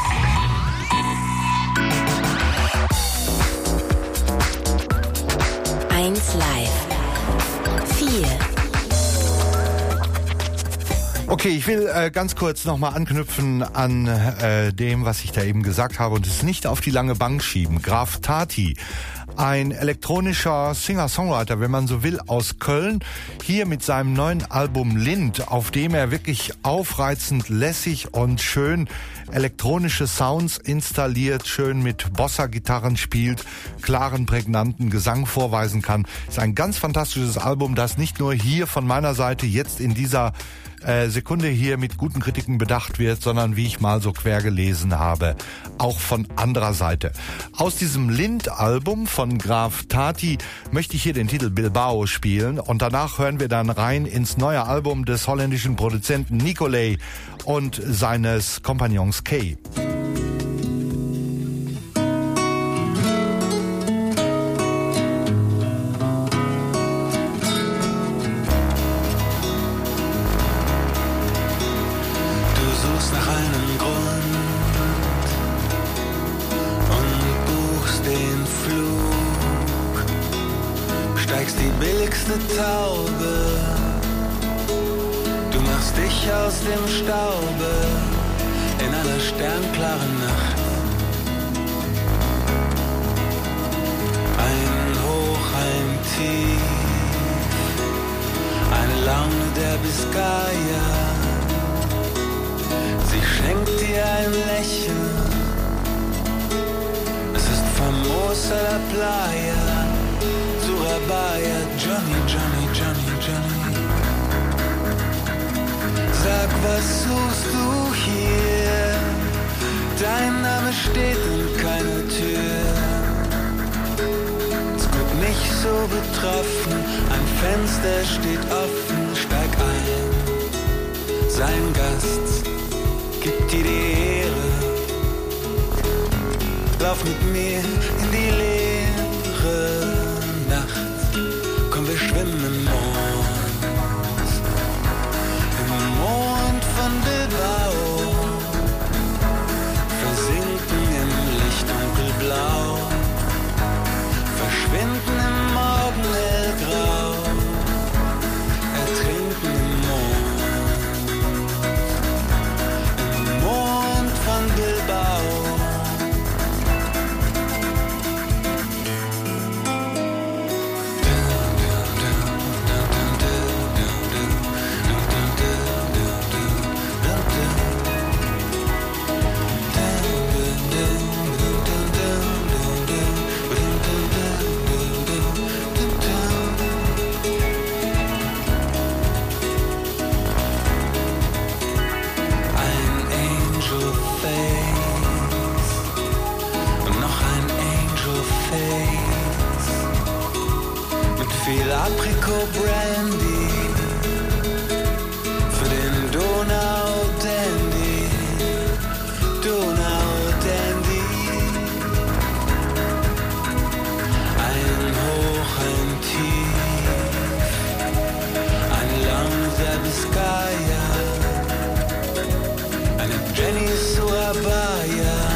Live. 4. Okay, ich will ganz kurz nochmal anknüpfen an dem, was ich da eben gesagt habe und es nicht auf die lange Bank schieben. Graf Tati, ein elektronischer Singer-Songwriter, wenn man so will, aus Köln, hier mit seinem neuen Album Lind, auf dem er wirklich aufreizend, lässig und schön elektronische Sounds installiert, schön mit Bossa-Gitarren spielt, klaren, prägnanten Gesang vorweisen kann. Ist ein ganz fantastisches Album, das nicht nur hier von meiner Seite jetzt in dieser Sekunde hier mit guten Kritiken bedacht wird, sondern wie ich mal so quer gelesen habe, auch von anderer Seite. Aus diesem Lind-Album von Graf Tati möchte ich hier den Titel Bilbao spielen und danach hören wir dann rein ins neue Album des holländischen Produzenten Nicolay und seines Kompagnons Kay. Taube, du machst dich aus dem Staube in einer sternklaren Nacht. Ein Hoch, ein Tief, eine Laune der Biskaya. Sie schenkt dir ein Lächeln, es ist famos a la playa. Surabaya, Johnny, Johnny, Johnny, Johnny. Sag, was suchst du hier? Dein Name steht in keiner Tür. Es guckt nicht so betroffen, ein Fenster steht offen. Steig ein, sein Gast gibt dir die Ehre. Lauf mit mir in die Leere. Komm, wir schwimmen im Mond, im Mond von Bilbao, versinken im Licht dunkelblau, verschwinden im Morgen hellgrau, ertrinken im Mond von Bilbao. Viel Aprikot-Brandy für den Donau-Dandy, Donau-Dandy. Ein Hoch, ein Tief, ein Laune der Biskaya, eine Jenny Surabaya.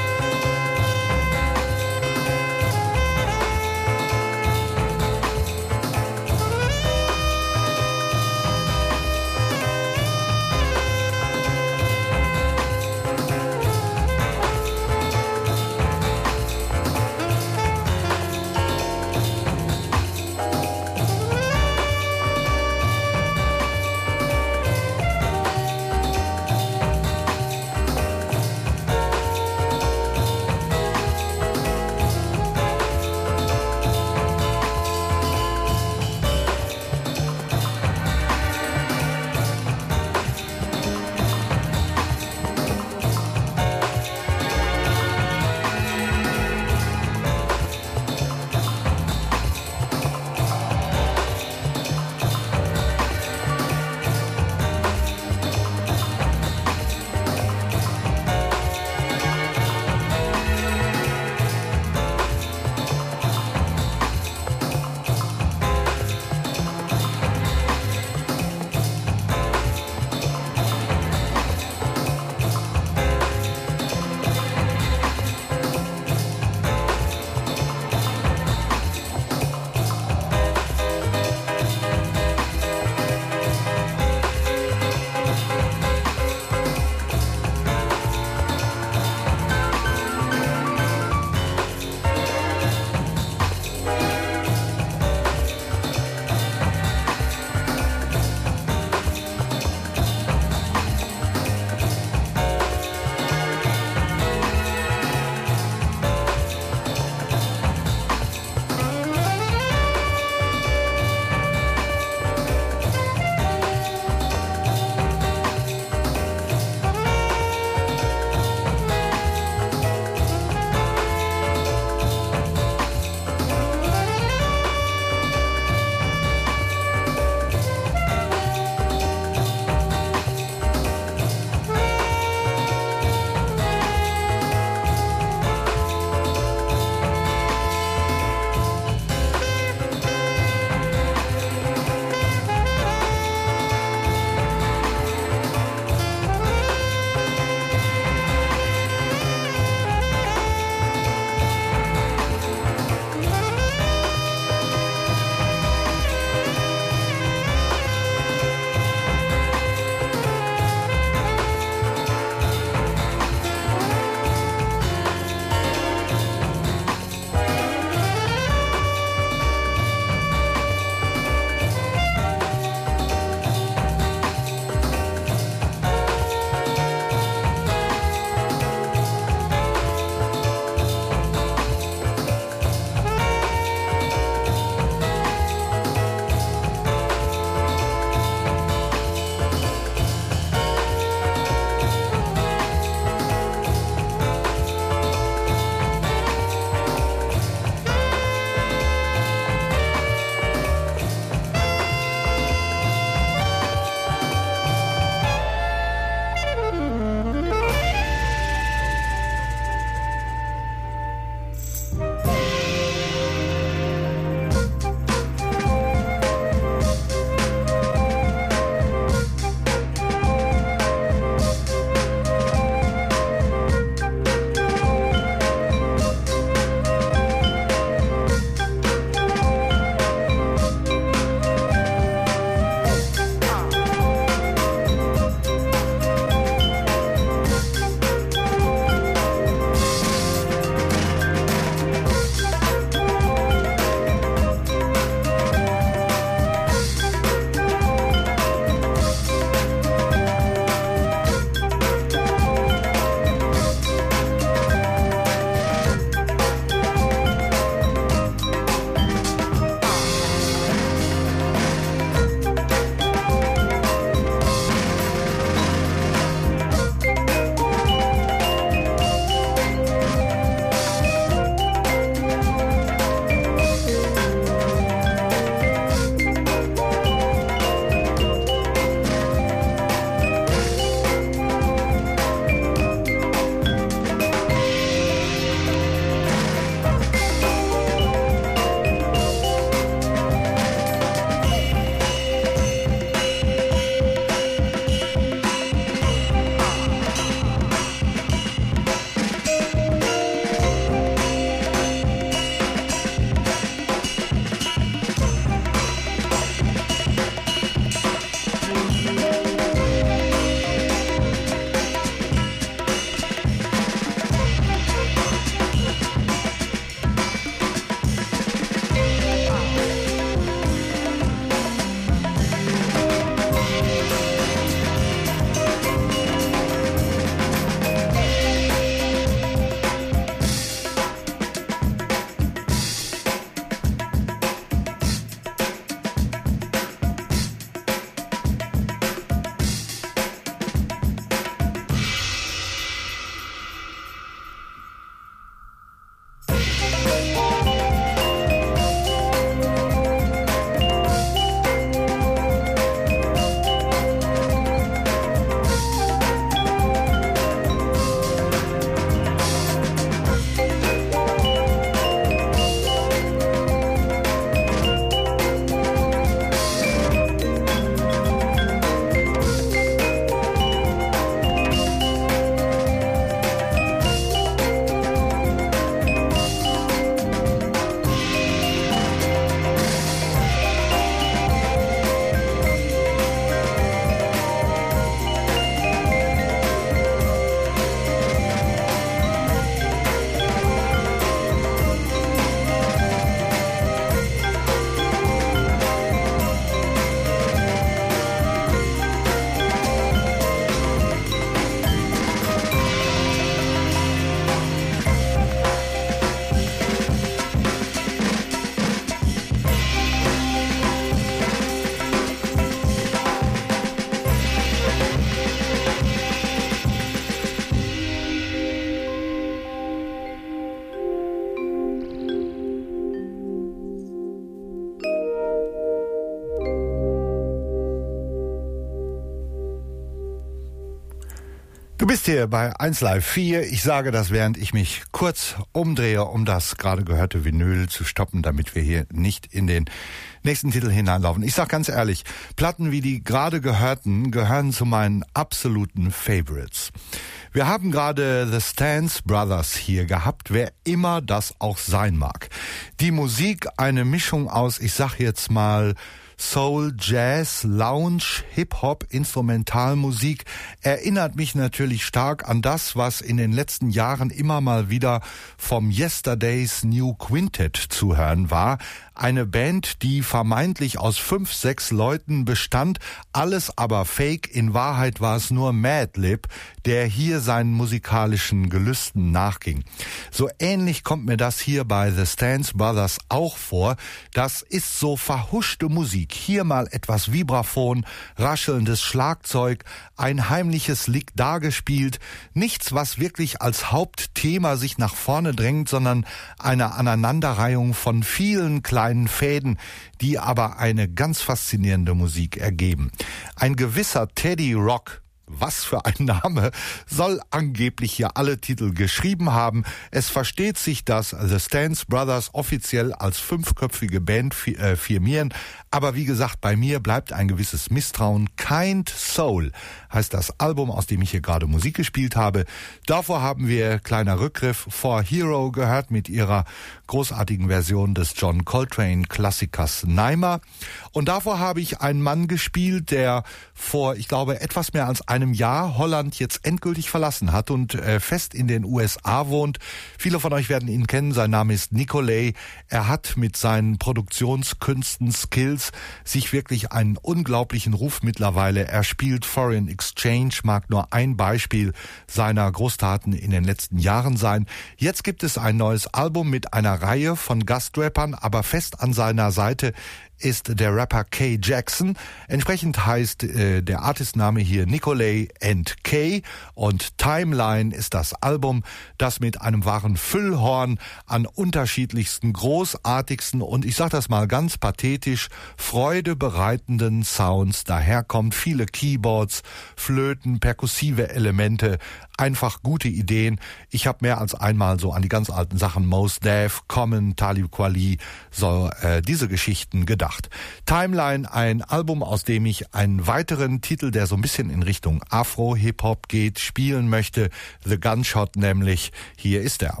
Du bist hier bei 1 Live 4. Ich sage das, während ich mich kurz umdrehe, um das gerade gehörte Vinyl zu stoppen, damit wir hier nicht in den nächsten Titel hineinlaufen. Ich sag ganz ehrlich, Platten wie die gerade gehörten gehören zu meinen absoluten Favorites. Wir haben gerade The Stance Brothers hier gehabt, wer immer das auch sein mag. Die Musik, eine Mischung aus, ich sag jetzt mal, Soul, Jazz, Lounge, Hip-Hop, Instrumentalmusik erinnert mich natürlich stark an das, was in den letzten Jahren immer mal wieder vom Yesterdays New Quintet zu hören war. Eine Band, die vermeintlich aus 5, 6 Leuten bestand, alles aber fake. In Wahrheit war es nur Madlib, der hier seinen musikalischen Gelüsten nachging. So ähnlich kommt mir das hier bei The Stance Brothers auch vor. Das ist so verhuschte Musik. Hier mal etwas Vibraphon, raschelndes Schlagzeug, ein heimliches Lick dargespielt. Nichts, was wirklich als Hauptthema sich nach vorne drängt, sondern eine Aneinanderreihung von vielen kleinen Fäden, die aber eine ganz faszinierende Musik ergeben. Ein gewisser Teddy Rock, was für ein Name, soll angeblich hier alle Titel geschrieben haben. Es versteht sich, dass The Stance Brothers offiziell als 5-köpfige Band firmieren. Aber wie gesagt, bei mir bleibt ein gewisses Misstrauen. Kind Soul heißt das Album, aus dem ich hier gerade Musik gespielt habe. Davor haben wir, kleiner Rückgriff, For Hero gehört mit ihrer großartigen Version des John Coltrane Klassikers Naima. Und davor habe ich einen Mann gespielt, der vor, ich glaube, etwas mehr als einem Jahr Holland jetzt endgültig verlassen hat und fest in den USA wohnt. Viele von euch werden ihn kennen. Sein Name ist Nicolay. Er hat mit seinen Produktionskünsten, Skills, sich wirklich einen unglaublichen Ruf mittlerweile. Er spielt Foreign Exchange, mag nur ein Beispiel seiner Großtaten in den letzten Jahren sein. Jetzt gibt es ein neues Album mit einer Reihe von Gastrappern, aber fest an seiner Seite ist der Rapper K. Jackson. Entsprechend heißt der Artistname hier Nicolay & K. Und Timeline ist das Album, das mit einem wahren Füllhorn an unterschiedlichsten, großartigsten und ich sag das mal ganz pathetisch, freudebereitenden Sounds daherkommt. Viele Keyboards, Flöten, perkussive Elemente, einfach gute Ideen. Ich habe mehr als einmal so an die ganz alten Sachen Mos Def, Common, Talib Kweli, so diese Geschichten gedacht. Timeline, ein Album, aus dem ich einen weiteren Titel, der so ein bisschen in Richtung Afro-Hip-Hop geht, spielen möchte. The Gunshot nämlich. Hier ist er.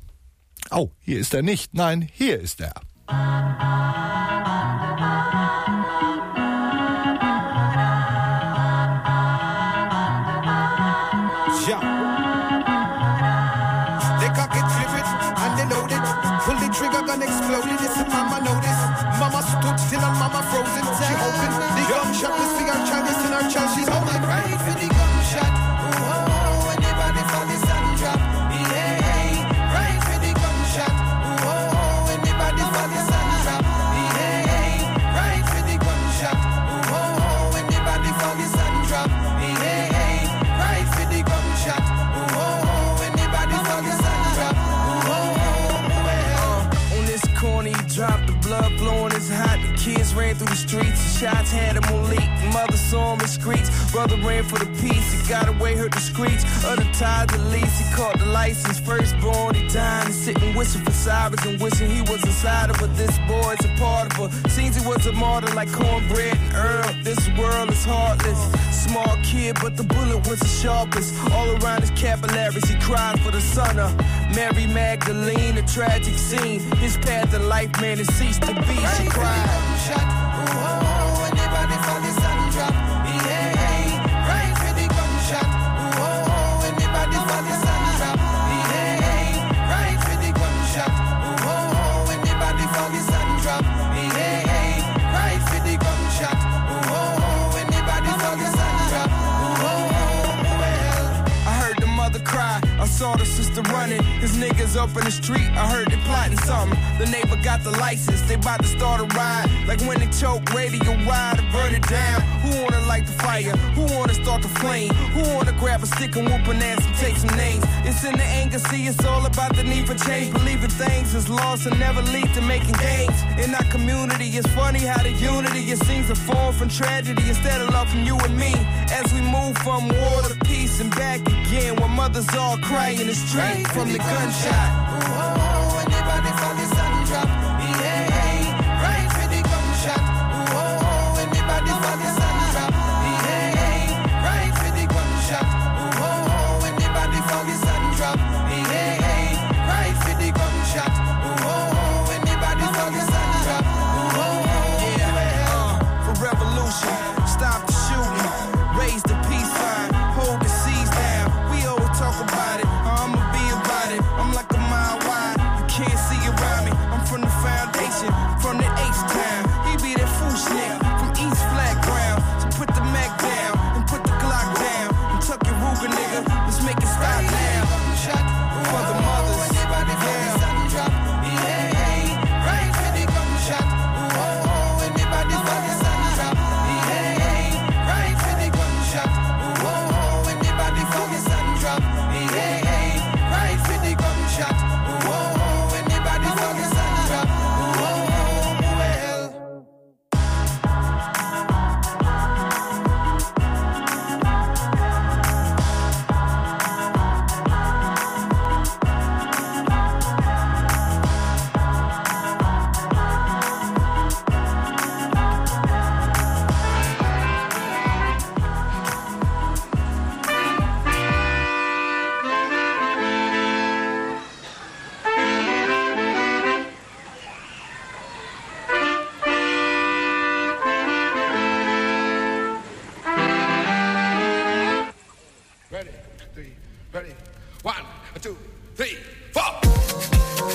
Oh, hier ist er nicht. Nein, hier ist er. Yeah. They cock it, flip it, and they load it. Pull the trigger, gun exploded. Listen, mama know this. Mama stood still and mama frozen. She hoping the gunshot will see her child. Listen, her child, she's holding. Ready for the gunshot. Oh, oh, anybody for the sun drop. Yeah, right for the gunshot. Oh, oh, anybody for the sun drop. Yeah, right for the gunshot. Oh, oh, anybody for the sun drop. Yeah, right for the gunshot. Oh, oh, anybody for the sun drop. Oh, well. On this corner, he dropped the blood flowing, it's hot. The kids ran through the streets, shots had him on leak. Mother saw him in screech, brother ran for the peace. He got away, heard the screech of the tide, the lease. He caught the license, firstborn, he died. He's sitting wishing for sirens and wishing he was inside of her. This boy's a part of her. Seems he was a martyr like cornbread and Earl. This world is heartless. Small kid, but the bullet was the sharpest. All around his capillaries, he cried for the son of Mary Magdalene. A tragic scene, his path to life, man, it ceased to be. She cried. Shot. Oh, oh, anybody for the sun drop. Yeah, right for the gunshot. Oh, oh, anybody for the sun drop. Yeah, right for the gunshot. Oh, oh, anybody for the sun drop. Yeah, right for the gunshot. Oh, oh, anybody for the sun drop. Oh, well. I heard the mother cry, I saw the sister running. His niggas up in the street, I heard they plotting something. The neighbor got the license, they about to start a ride. Like when they choke, radio ride and burn it down. Who wanna light the fire? Who wanna start the flame? Who wanna grab a stick and whoop an ass and take some names? It's in the anger, see, it's all about the need for change. Believing things is lost and never lead to making gains. In our community, it's funny how the unity, it seems to fall from tragedy instead of love from you and me. As we move from war to peace and back again. brothers all crying straight from the gunshot. Oh, anybody for the sun drop? Yeah, right for the gunshot. Oh, anybody for the sun drop? Yeah, right for the gunshot. Oh, anybody for the sun drop? Yeah, right for the gunshot. Oh, anybody for the sun drop? For revolution, stop the shooting, raise the peace sign, hold the seas down. We always talk about it, I'ma be about it. I'm like a mile wide, you can't see around me. I'm from the foundation, from the H-town. He be that fool from East Flat Ground. So put the Mac down and put the Glock down and tuck your Ruger, nigga. Let's make it stop now. For the mothers, anybody for the sun drop? Yeah, right for the gunshot. Oh, anybody for the sun drop? Yeah, right for the gunshot. Oh, anybody for the sun drop? Yeah, right for the gunshot. Oh, anybody for the sun drop? Oh, well. Ready, three, ready. 1, 2, 3, 4.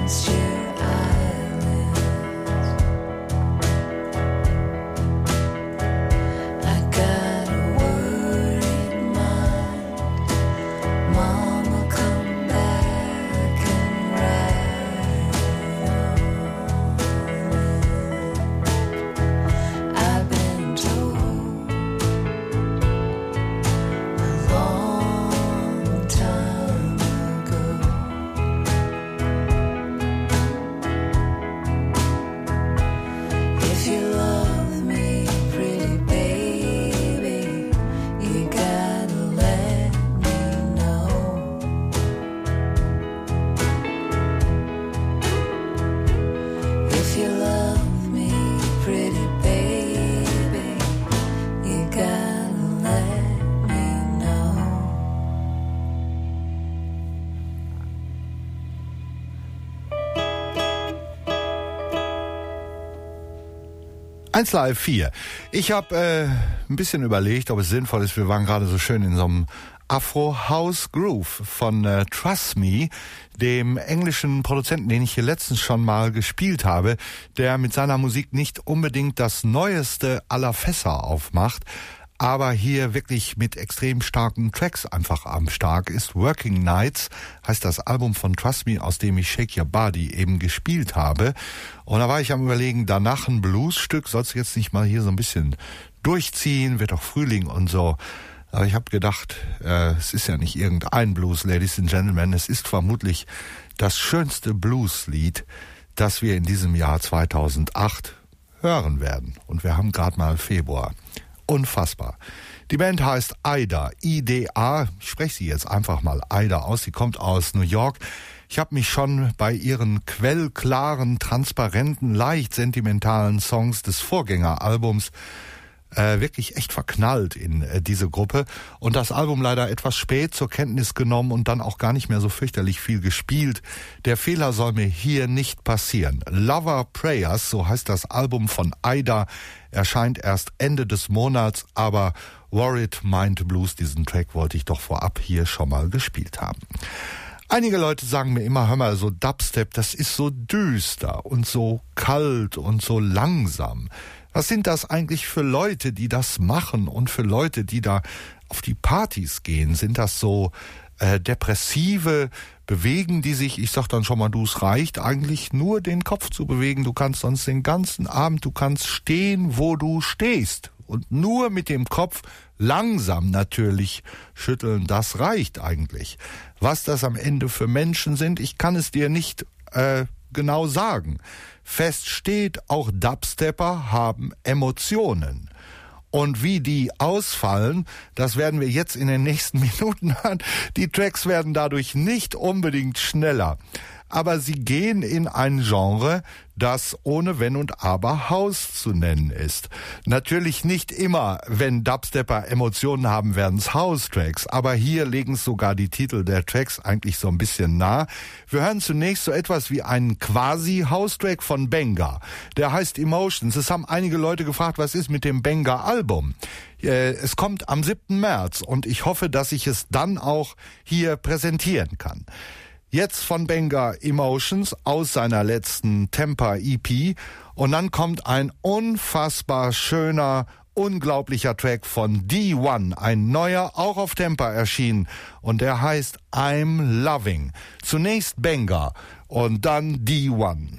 Eins Live 4. Ich habe ein bisschen überlegt, ob es sinnvoll ist. Wir waren gerade so schön in so einem Afro-House-Groove von Trust Me, dem englischen Produzenten, den ich hier letztens schon mal gespielt habe, der mit seiner Musik nicht unbedingt das Neueste aller Fässer aufmacht, aber hier wirklich mit extrem starken Tracks einfach am Start ist. Working Nights heißt das Album von Trust Me, aus dem ich Shake Your Body eben gespielt habe. Und da war ich am Überlegen, danach ein Bluesstück, sollst du jetzt nicht mal hier so ein bisschen durchziehen, wird doch Frühling und so. Aber ich habe gedacht, es ist ja nicht irgendein Blues, Ladies and Gentlemen, es ist vermutlich das schönste Blueslied, das wir in diesem Jahr 2008 hören werden. Und wir haben gerade mal Februar. Unfassbar. Die Band heißt Ida, I-D-A. Ich spreche sie jetzt einfach mal Ida aus. Sie kommt aus New York. Ich habe mich schon bei ihren quellklaren, transparenten, leicht sentimentalen Songs des Vorgängeralbums wirklich echt verknallt in diese Gruppe und das Album leider etwas spät zur Kenntnis genommen und dann auch gar nicht mehr so fürchterlich viel gespielt. Der Fehler soll mir hier nicht passieren. Lover Prayers, so heißt das Album von Ida, erscheint erst Ende des Monats, aber Worried Mind Blues, diesen Track wollte ich doch vorab hier schon mal gespielt haben. Einige Leute sagen mir immer, hör mal, so Dubstep, das ist so düster und so kalt und so langsam. Was sind das eigentlich für Leute, die das machen und für Leute, die da auf die Partys gehen? Sind das so Depressive, bewegen die sich, ich sag dann schon mal, es reicht eigentlich nur den Kopf zu bewegen, du kannst sonst den ganzen Abend, du kannst stehen, wo du stehst und nur mit dem Kopf langsam natürlich schütteln, das reicht eigentlich. Was das am Ende für Menschen sind, ich kann es dir nicht genau sagen. Fest steht, auch Dubstepper haben Emotionen. Und wie die ausfallen, das werden wir jetzt in den nächsten Minuten hören. Die Tracks werden dadurch nicht unbedingt schneller. Aber sie gehen in ein Genre, das ohne Wenn und Aber House zu nennen ist. Natürlich nicht immer, wenn Dubstepper Emotionen haben, werden es House-Tracks. Aber hier legen es sogar die Titel der Tracks eigentlich so ein bisschen nah. Wir hören zunächst so etwas wie einen Quasi-House-Track von Benga. Der heißt Emotions. Es haben einige Leute gefragt, was ist mit dem Benga-Album? Es kommt am 7. März und ich hoffe, dass ich es dann auch hier präsentieren kann. Jetzt von Benga Emotions aus seiner letzten Temper EP und dann kommt ein unfassbar schöner, unglaublicher Track von D1, ein neuer, auch auf Temper erschienen und der heißt I'm Loving. Zunächst Benga und dann D1.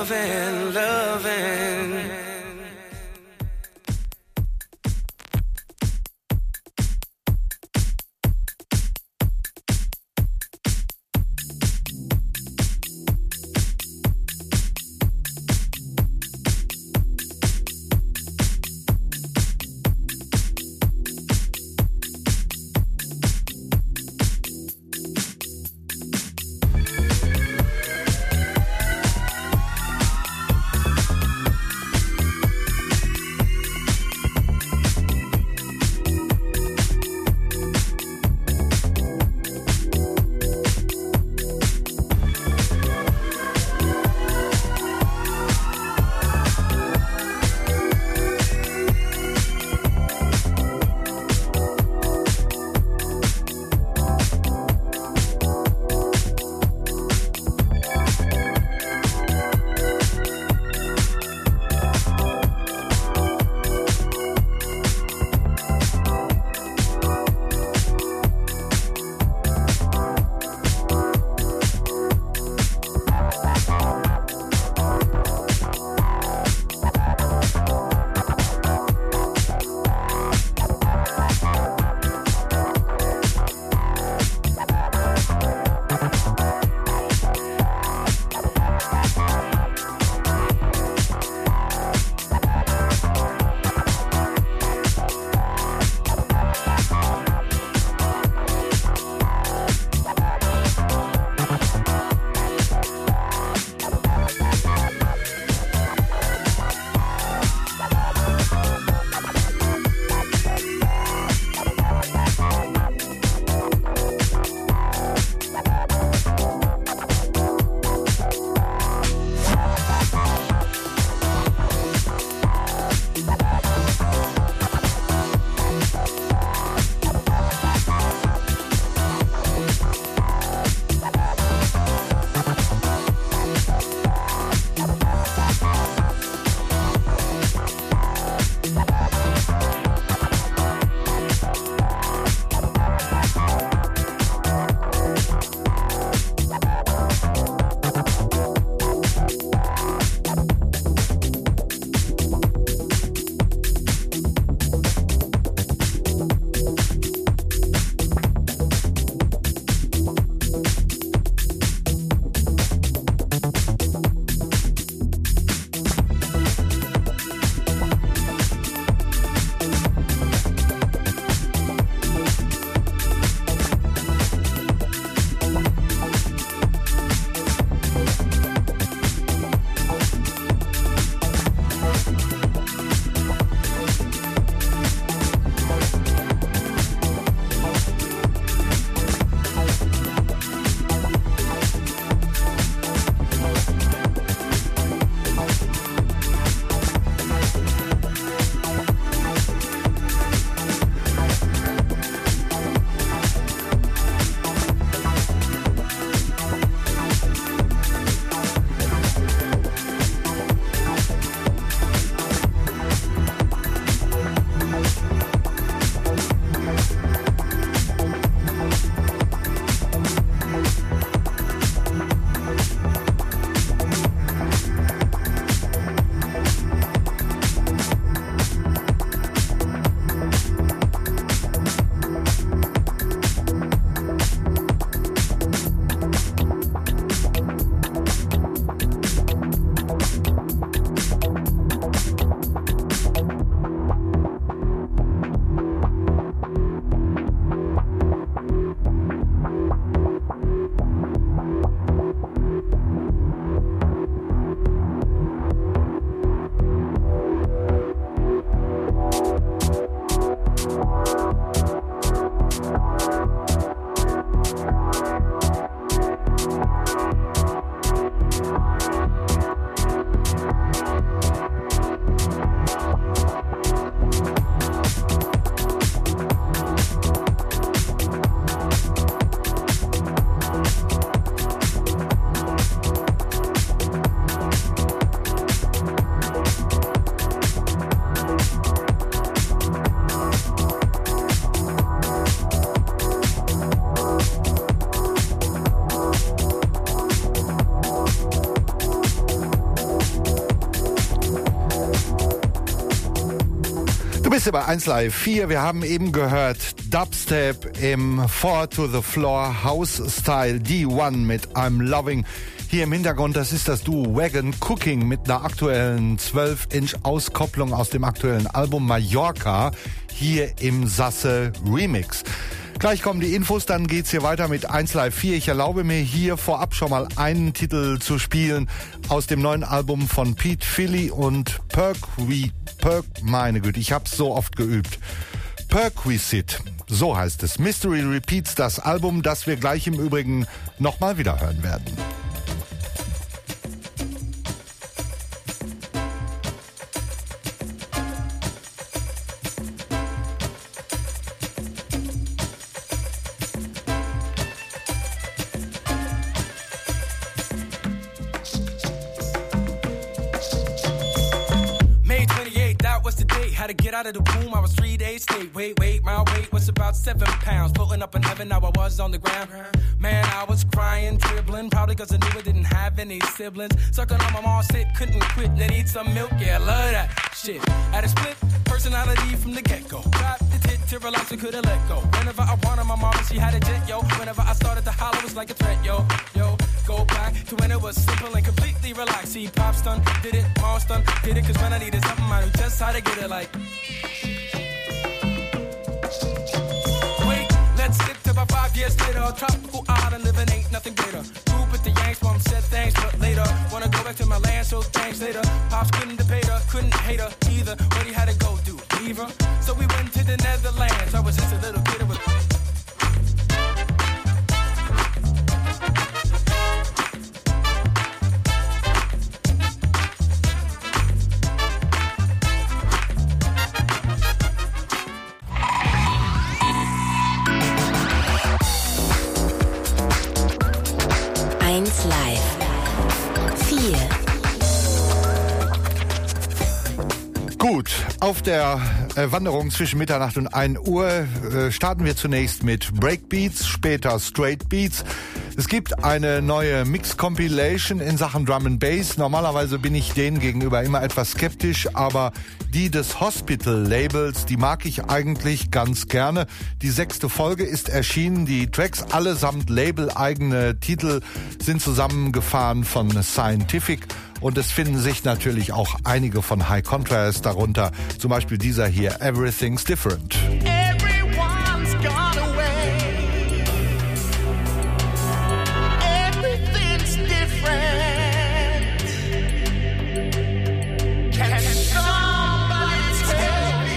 loving, loving. ist bei 1 Live 4. Wir haben eben gehört Dubstep im 4 to the Floor House Style D1 mit I'm Loving. Hier im Hintergrund, das ist das Duo Wagon Cooking mit einer aktuellen 12-Inch Auskopplung aus dem aktuellen Album Mallorca hier im Sasse Remix. Gleich kommen die Infos, dann geht's hier weiter mit 1 Live 4. Ich erlaube mir hier vorab schon mal einen Titel zu spielen aus dem neuen Album von Pete Philly und meine Güte, ich hab's so oft geübt. Perquisite, so heißt es. Mystery Repeats, das Album, das wir gleich im Übrigen nochmal wieder hören werden. Had to get out of the womb, I was 3 days late. Wait, my weight was about 7 pounds. Floating up in heaven, now I was on the ground. Man, I was crying, dribbling, probably cause I knew I didn't have any siblings. Sucking on my mom's sit, couldn't quit, then eat some milk, yeah, love that shit. Had a split personality from the get-go. Got the tit to relax, I couldn't let go. Whenever I wanted my mama, she had a jet, yo. Whenever I started to holler, it was like a threat, yo. Go back to when it was simple and completely relaxed. See, Pop stun, did it, Mom stun, did it, cause when I needed something, I knew just how to get it like. Wait, let's skip to about 5 years later. Tropical island, living ain't nothing greater. True with the Yanks, mom said thanks, but later. Wanna go back to my land, so thanks later. Pops couldn't debate her, couldn't hate her either. What he had to go do, leave her? So we went to the Netherlands. I was just a little kid with. Gut, auf der Wanderung zwischen Mitternacht und 1 Uhr starten wir zunächst mit Breakbeats, später Straight Beats. Es gibt eine neue Mix-Compilation in Sachen Drum and Bass. Normalerweise bin ich denen gegenüber immer etwas skeptisch, aber die des Hospital-Labels, die mag ich eigentlich ganz gerne. Die 6. Folge ist erschienen. Die Tracks, allesamt Label-eigene Titel, sind zusammengefahren von Scientific. Und es finden sich natürlich auch einige von High Contrast darunter. Zum Beispiel dieser hier, Everything's Different. Everyone's gone away. Everything's different. Can somebody tell me?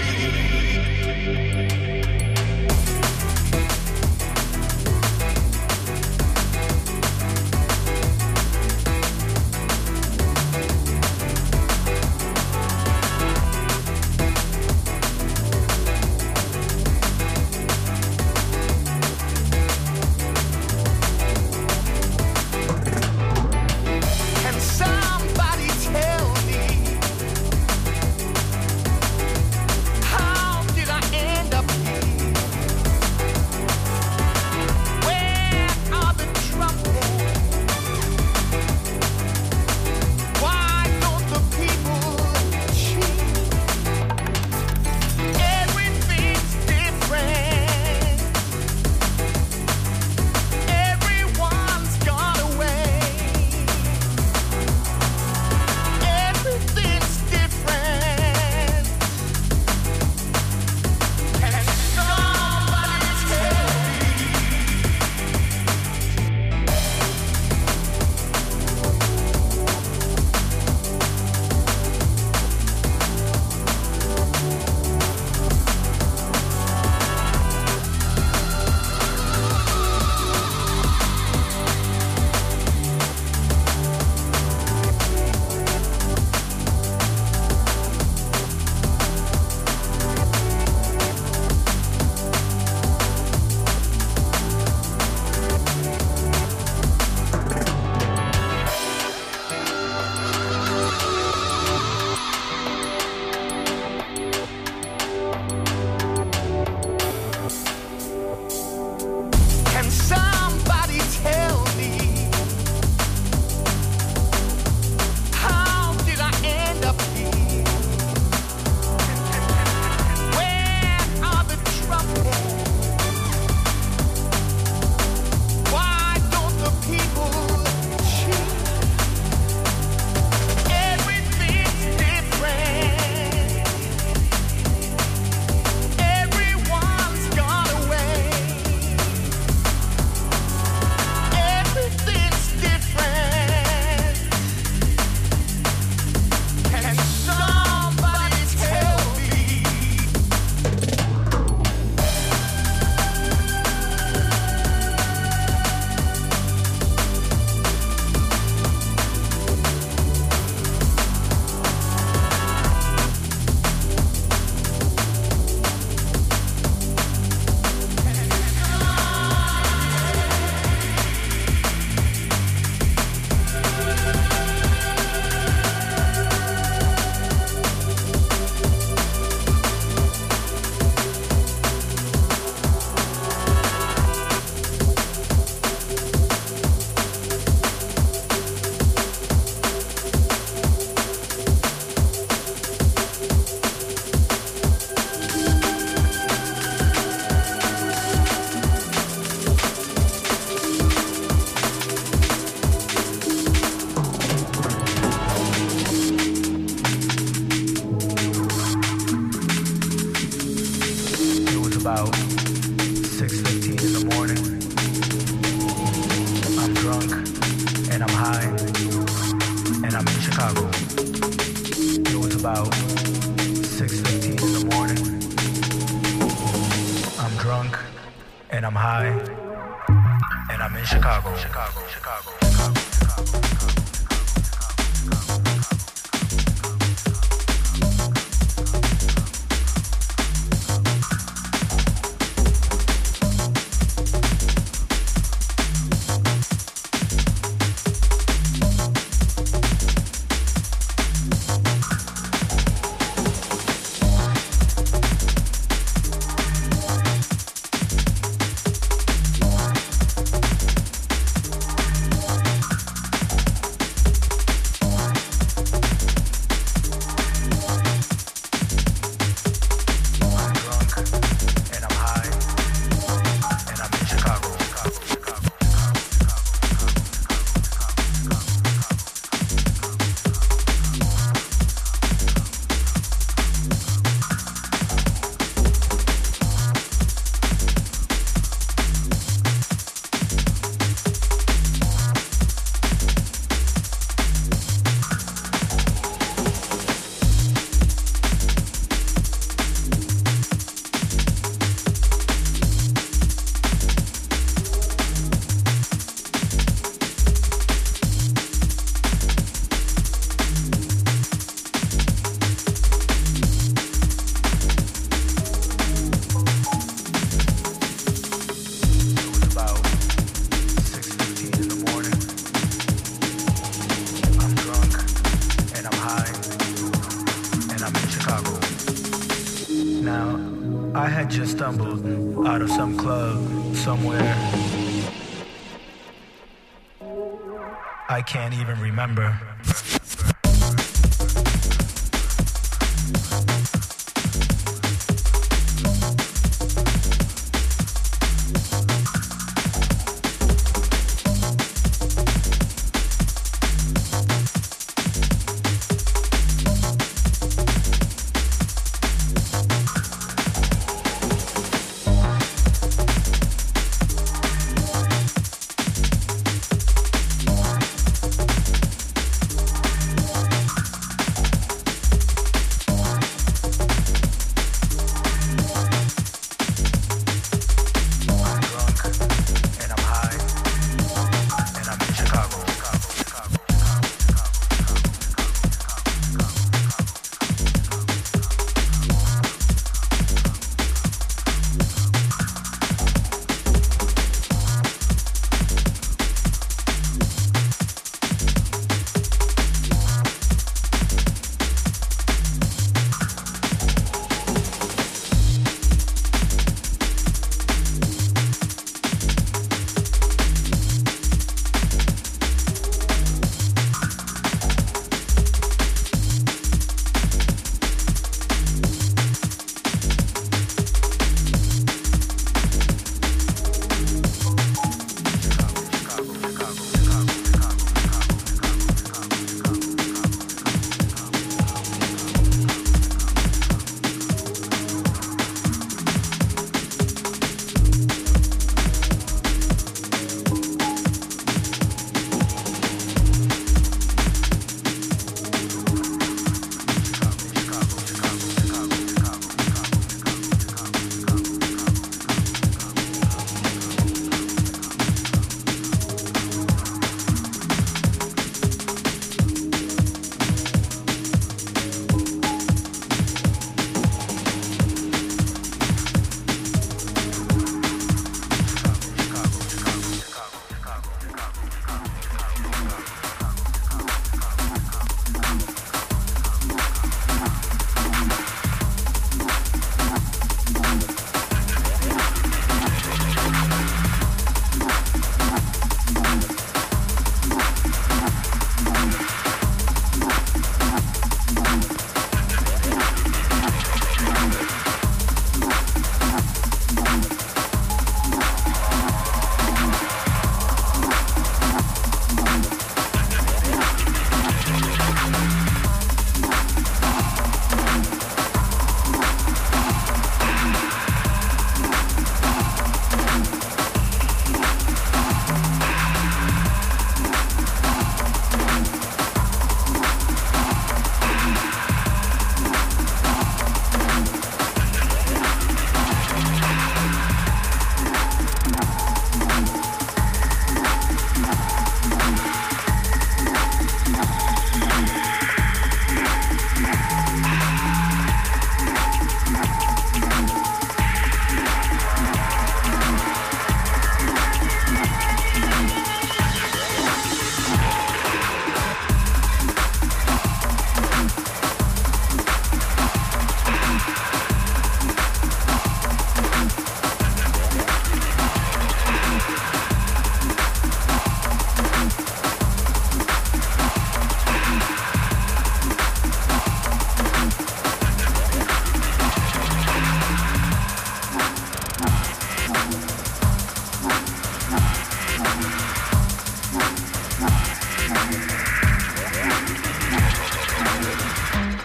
about 6:15 in the morning. I'm drunk and I'm high and I'm in Chicago. Stumbled out of some club somewhere. I can't even remember.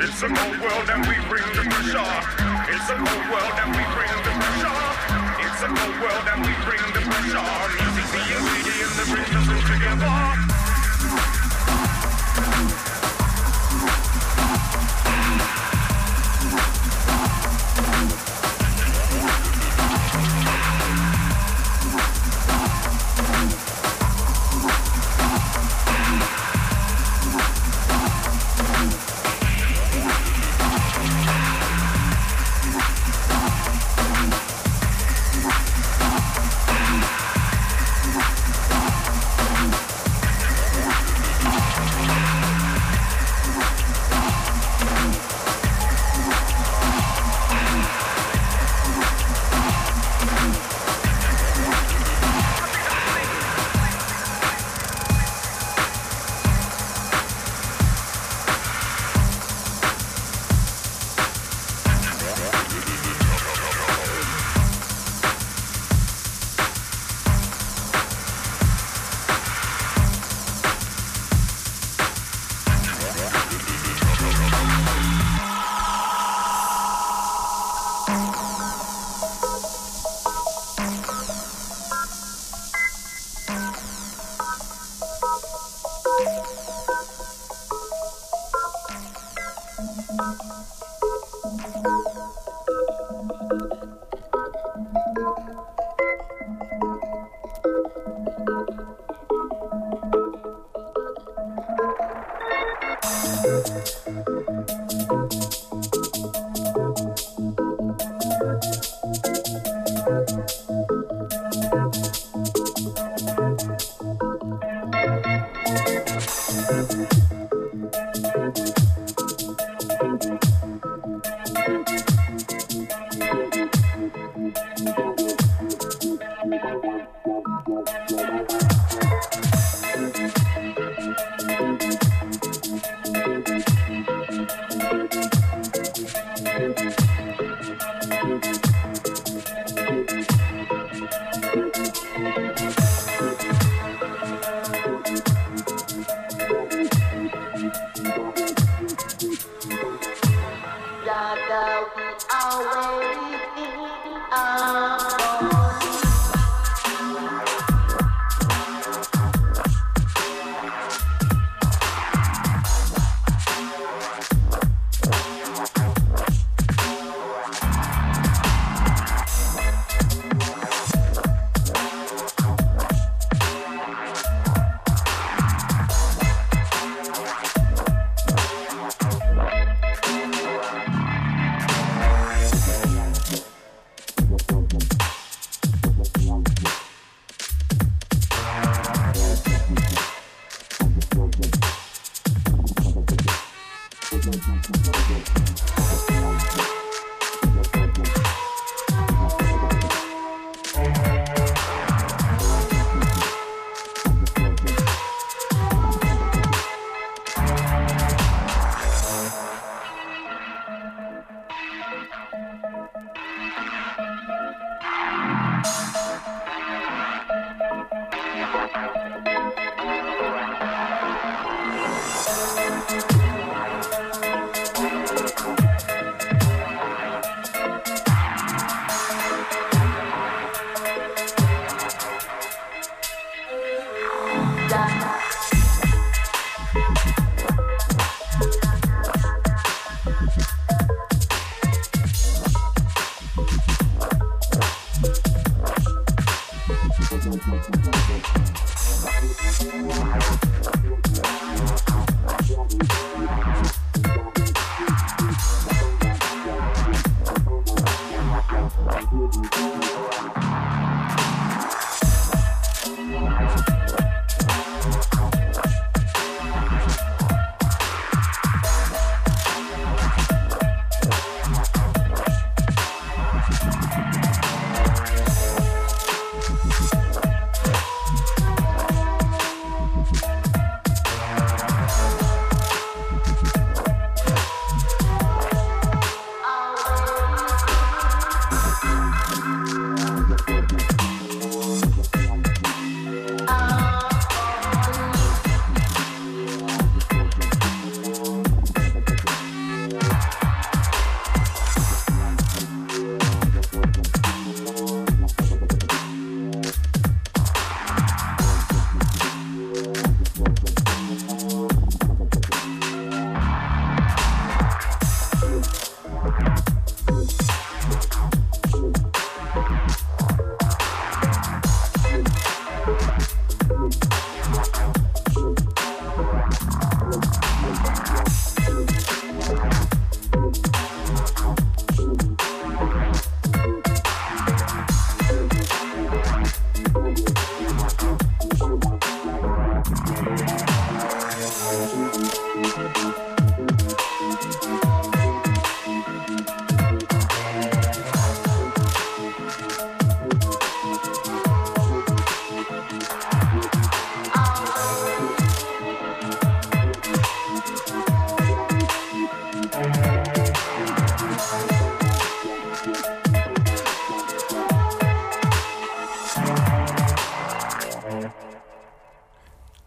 It's a cold world and we bring the pressure. It's a cold world and we bring the pressure. It's a cold world and we bring the pressure. Music, the and the brings us all together.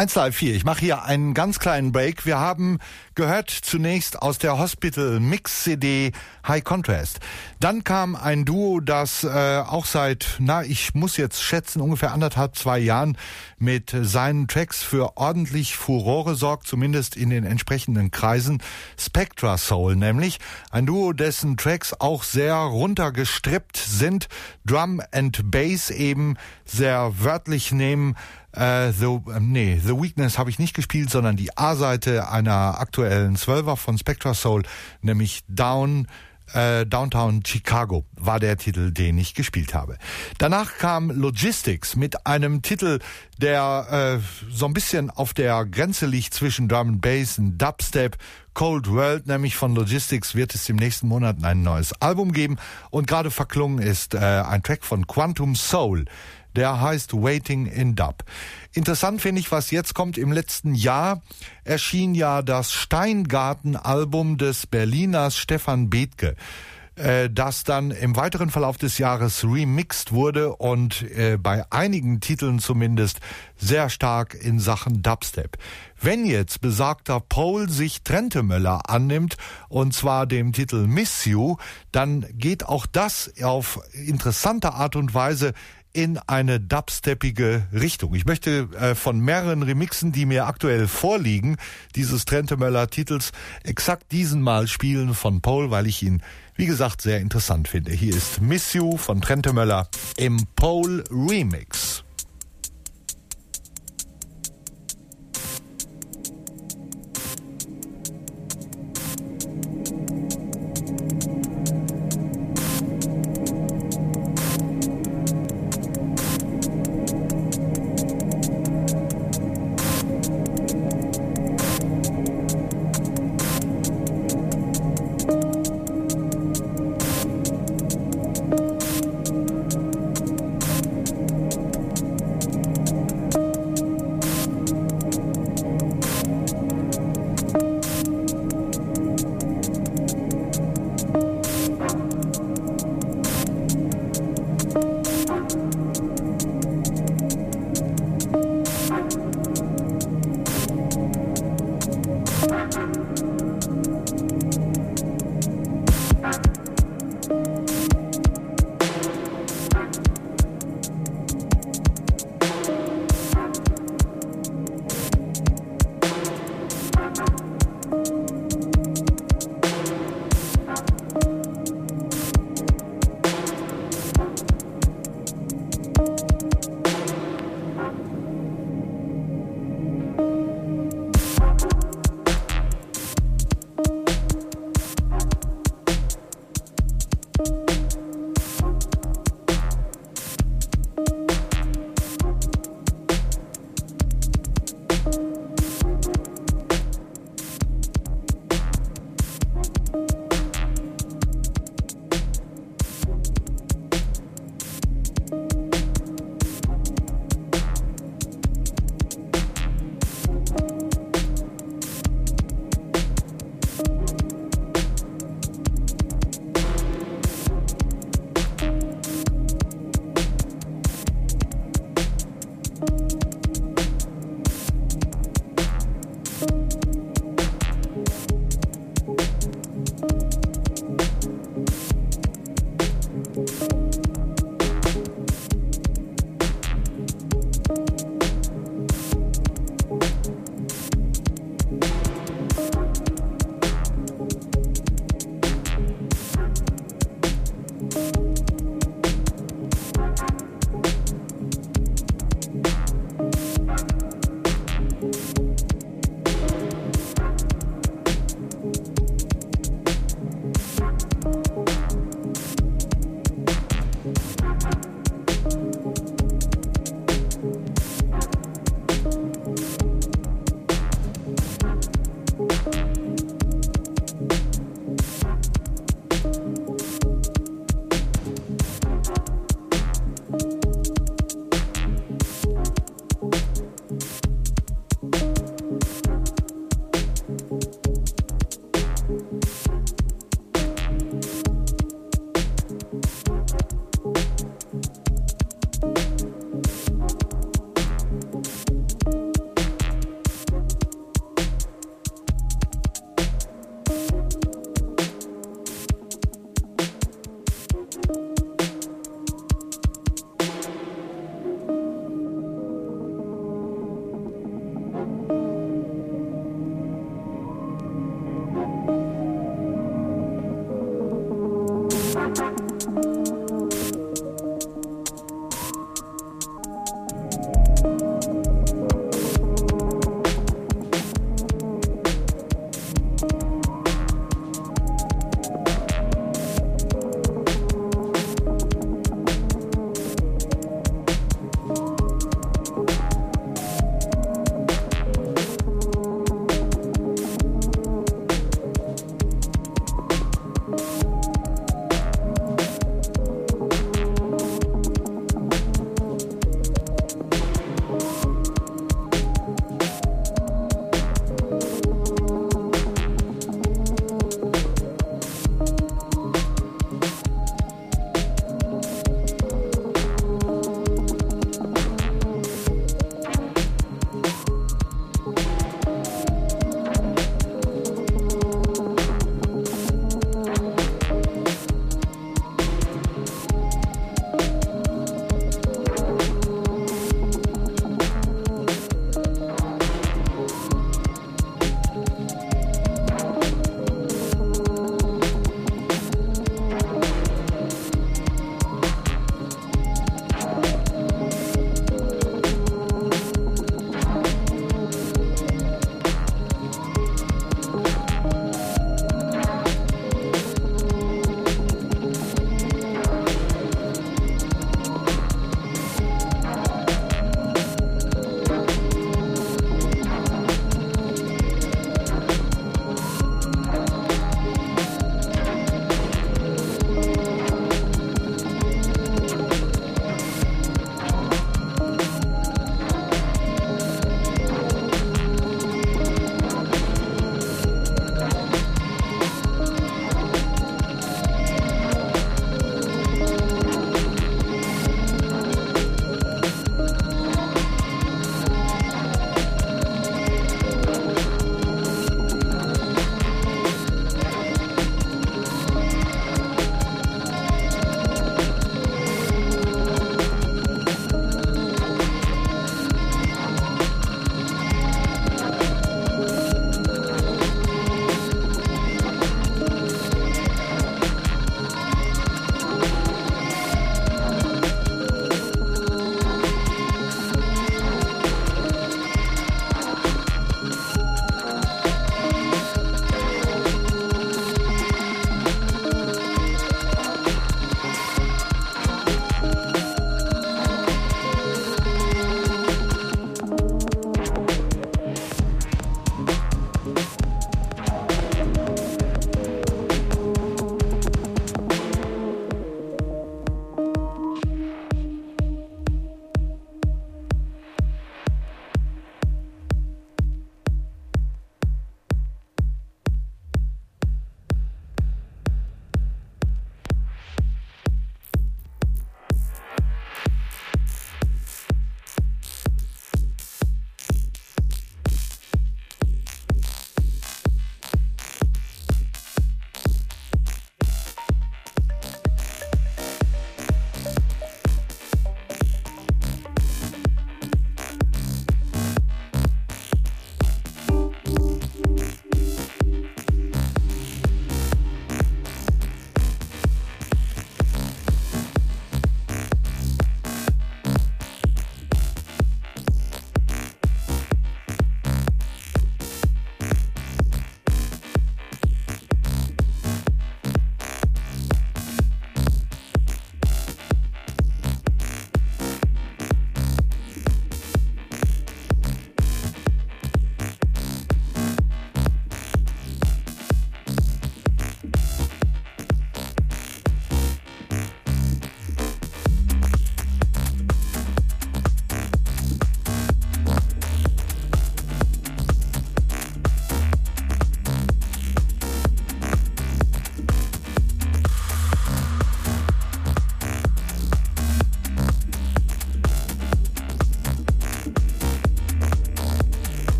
134, ich mache hier einen ganz kleinen Break. Wir haben gehört zunächst aus der Hospital Mix CD High Contrast. Dann kam ein Duo, das auch seit, ich muss jetzt schätzen, ungefähr 1,5-2 Jahren mit seinen Tracks für ordentlich Furore sorgt, zumindest in den entsprechenden Kreisen. Spectra Soul nämlich, ein Duo, dessen Tracks auch sehr runtergestrippt sind, Drum and Bass eben sehr wörtlich nehmen. The Weakness habe ich nicht gespielt, sondern die A-Seite einer aktuellen 12er von Spectra Soul, nämlich Downtown Chicago war der Titel, den ich gespielt habe. Danach kam Logistics mit einem Titel, der so ein bisschen auf der Grenze liegt zwischen Drum and Bass und Dubstep. Cold World, nämlich von Logistics, wird es im nächsten Monat ein neues Album geben. Und gerade verklungen ist ein Track von Quantum Soul. Der heißt Waiting in Dub. Interessant finde ich, was jetzt kommt. Im letzten Jahr erschien ja das Steingarten-Album des Berliners Stefan Bethke, das dann im weiteren Verlauf des Jahres remixed wurde und bei einigen Titeln zumindest sehr stark in Sachen Dubstep. Wenn jetzt besagter Paul sich Trentemöller annimmt, und zwar dem Titel Miss You, dann geht auch das auf interessante Art und Weise in eine dubsteppige Richtung. Ich möchte von mehreren Remixen, die mir aktuell vorliegen, dieses Trentemöller-Titels, exakt diesen mal spielen von Paul, weil ich ihn, wie gesagt, sehr interessant finde. Hier ist Miss You von Trentemöller im Paul Remix.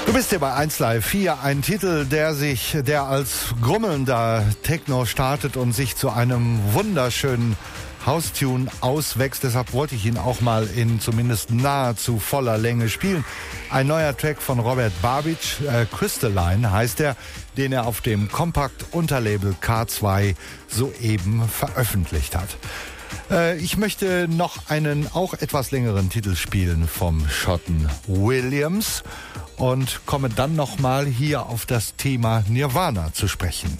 Du bist hier bei 1 Live 4, ein Titel, der als grummelnder Techno startet und sich zu einem wunderschönen House-Tune auswächst. Deshalb wollte ich ihn auch mal in zumindest nahezu voller Länge spielen. Ein neuer Track von Robert Babic, Crystalline heißt er, den er auf dem Kompakt-Unterlabel K2 soeben veröffentlicht hat. Ich möchte noch einen auch etwas längeren Titel spielen vom Schotten Williams und komme dann nochmal hier auf das Thema Nirvana zu sprechen.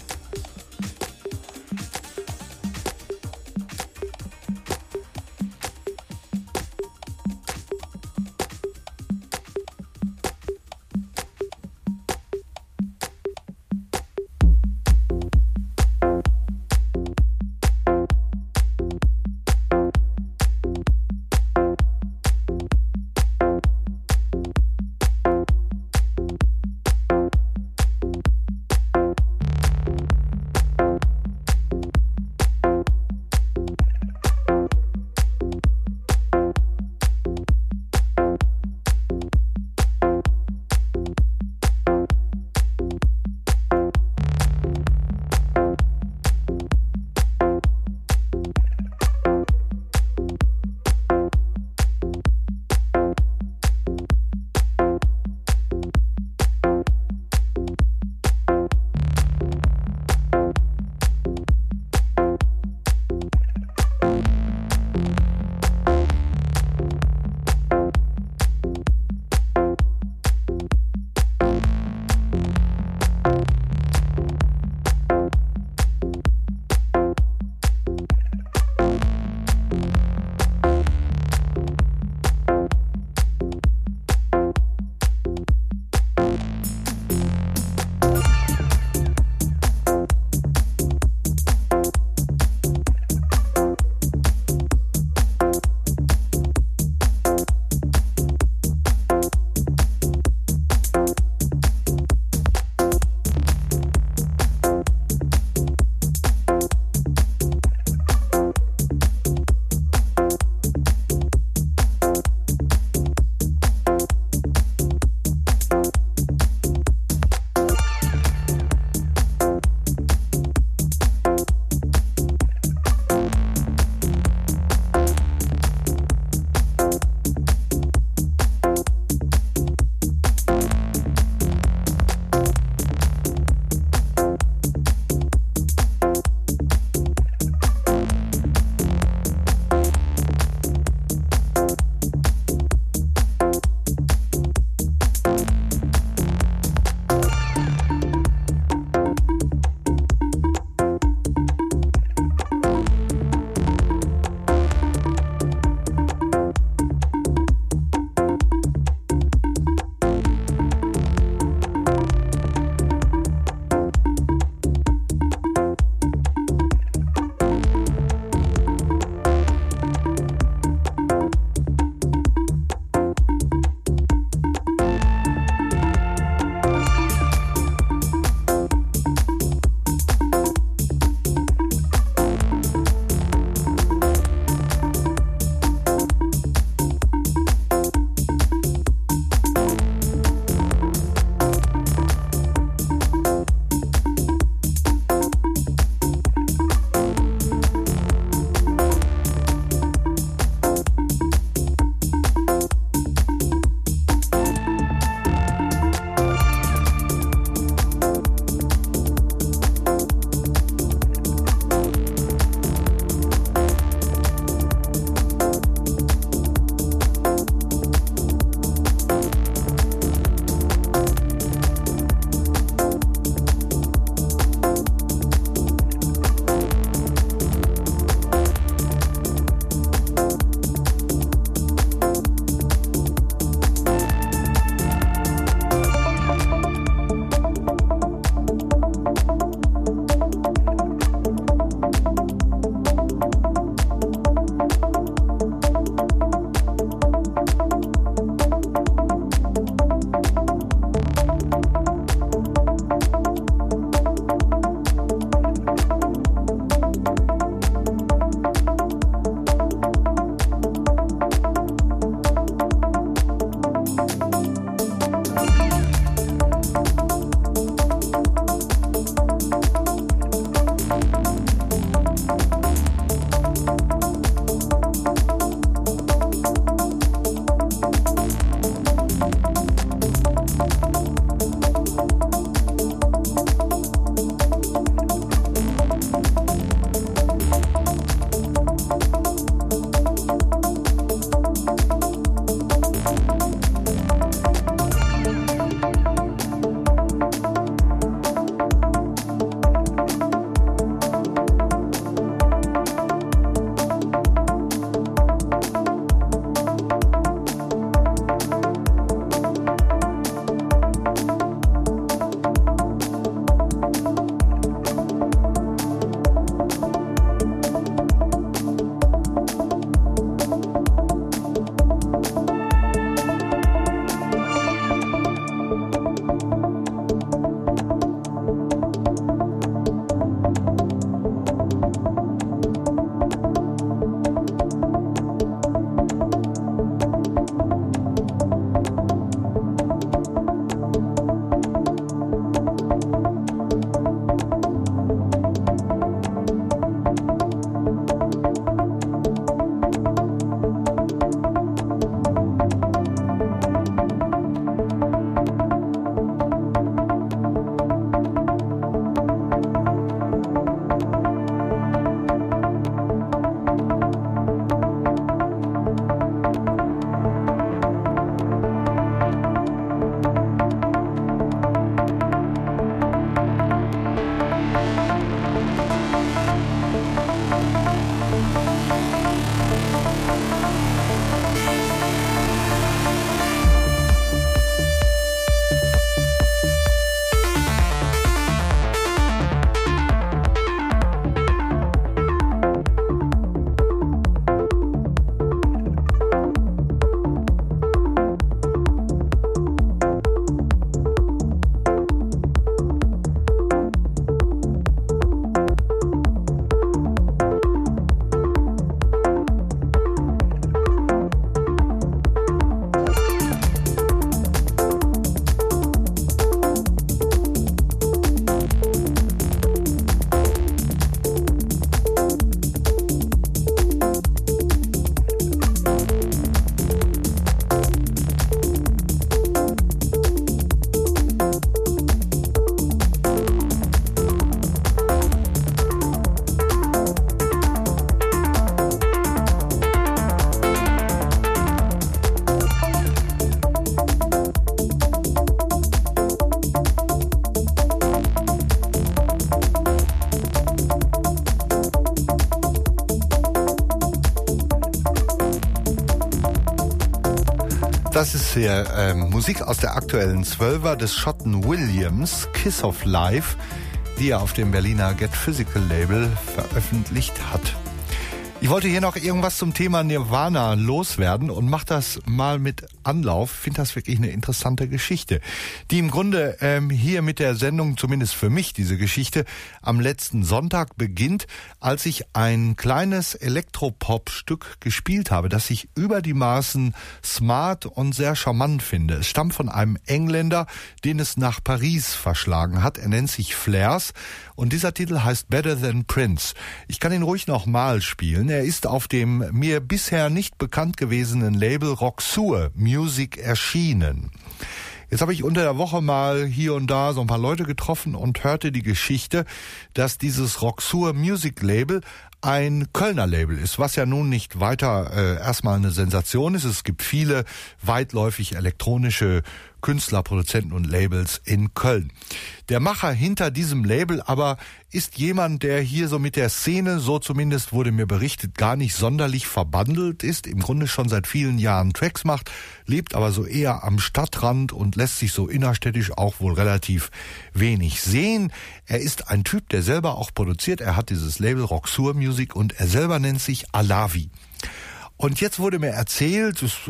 ist hier Musik aus der aktuellen Zwölfer des Schotten Williams, Kiss of Life, die er auf dem Berliner Get Physical Label veröffentlicht hat. Ich wollte hier noch irgendwas zum Thema Nirvana loswerden und mache das mal mit Anlauf. Ich finde das wirklich eine interessante Geschichte, die im Grunde hier mit der Sendung, zumindest für mich diese Geschichte, am letzten Sonntag beginnt, als ich ein kleines Elektropop-Stück gespielt habe, das ich über die Maßen smart und sehr charmant finde. Es stammt von einem Engländer, den es nach Paris verschlagen hat. Er nennt sich Flairs und dieser Titel heißt Better Than Prince. Ich kann ihn ruhig nochmal spielen. Er ist auf dem mir bisher nicht bekannt gewesenen Label Roxur Music erschienen. Jetzt habe ich unter der Woche mal hier und da so ein paar Leute getroffen und hörte die Geschichte, dass dieses Roxur Music Label ein Kölner Label ist, was ja nun nicht weiter erstmal eine Sensation ist. Es gibt viele weitläufig elektronische Künstler, Produzenten und Labels in Köln. Der Macher hinter diesem Label aber ist jemand, der hier so mit der Szene, so zumindest wurde mir berichtet, gar nicht sonderlich verbandelt ist, im Grunde schon seit vielen Jahren Tracks macht, lebt aber so eher am Stadtrand und lässt sich so innerstädtisch auch wohl relativ wenig sehen. Er ist ein Typ, der selber auch produziert. Er hat dieses Label Roxur Music und er selber nennt sich Alavi. Und jetzt wurde mir erzählt, es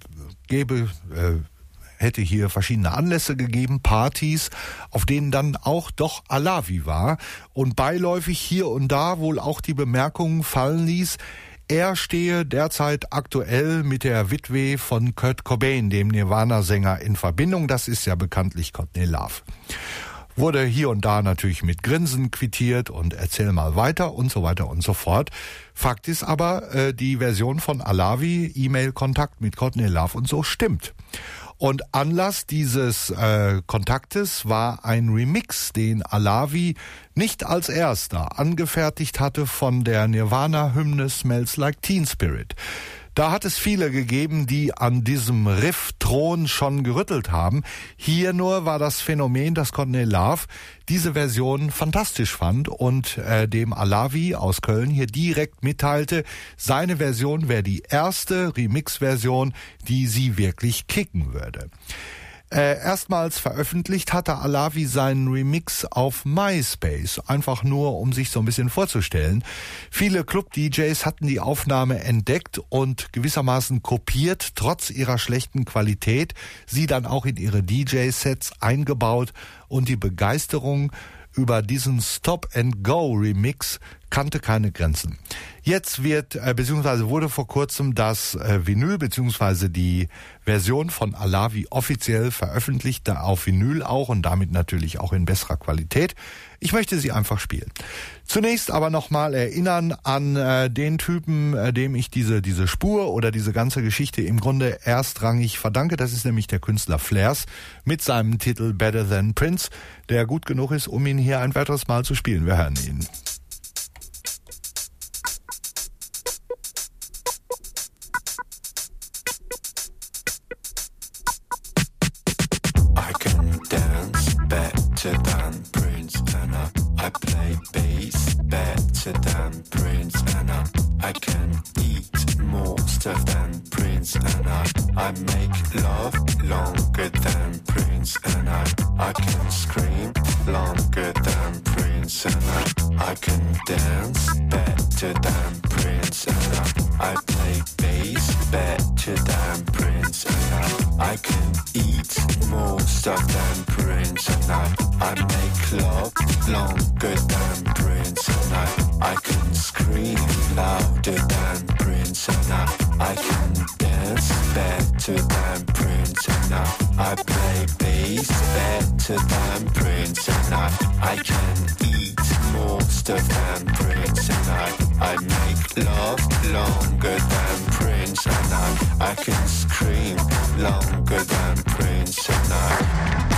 hätte hier verschiedene Anlässe gegeben, Partys, auf denen dann auch doch Alavi war und beiläufig hier und da wohl auch die Bemerkungen fallen ließ, er stehe derzeit aktuell mit der Witwe von Kurt Cobain, dem Nirvana-Sänger, in Verbindung. Das ist ja bekanntlich Courtney Love. Wurde hier und da natürlich mit Grinsen quittiert und erzähl mal weiter und so weiter und so fort. Fakt ist aber, die Version von Alavi, E-Mail-Kontakt mit Courtney Love und so stimmt. Und Anlass dieses Kontaktes war ein Remix, den Alavi nicht als erster angefertigt hatte von der Nirvana-Hymne Smells Like Teen Spirit. Da hat es viele gegeben, die an diesem Riff-Thron schon gerüttelt haben. Hier nur war das Phänomen, dass Courtney Love diese Version fantastisch fand und dem Alavi aus Köln hier direkt mitteilte, seine Version wäre die erste Remix-Version, die sie wirklich kicken würde. Erstmals veröffentlicht hatte Alavi seinen Remix auf MySpace, einfach nur, um sich so ein bisschen vorzustellen. Viele Club-DJs hatten die Aufnahme entdeckt und gewissermaßen kopiert, trotz ihrer schlechten Qualität, sie dann auch in ihre DJ-Sets eingebaut und die Begeisterung über diesen Stop-and-Go-Remix kannte keine Grenzen. Jetzt wurde vor kurzem das Vinyl bzw. die Version von Alavi offiziell veröffentlicht, da auf Vinyl auch und damit natürlich auch in besserer Qualität. Ich möchte sie einfach spielen. Zunächst aber nochmal erinnern an den Typen, dem ich diese Spur oder diese ganze Geschichte im Grunde erstrangig verdanke. Das ist nämlich der Künstler Flairs mit seinem Titel Better Than Prince, der gut genug ist, um ihn hier ein weiteres Mal zu spielen. Wir hören ihn. Better than Prince and I play bass better than Prince and I can eat more stuff than Prince and I make love longer than Prince and I can scream longer than Prince and I can dance better than Prince and I play bass better than Prince and I can eat more stuff than Prince and I make love longer than Prince and I can scream louder than Prince and I can dance better than Prince and I play bass better than Prince and I can eat more stuff than Prince and I make love longer than Prince and I can scream longer than Prince and I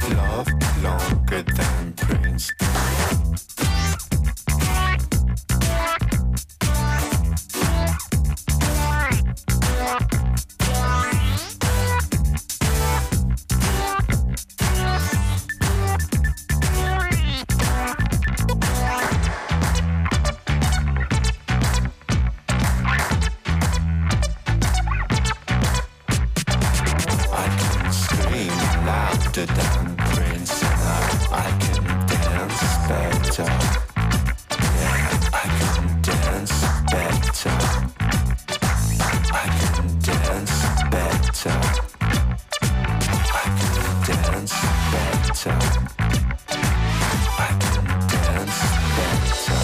love longer than Prince. Than Prince, and I can dance better. Yeah, I can dance better. I can dance better. I can dance better. I can dance better.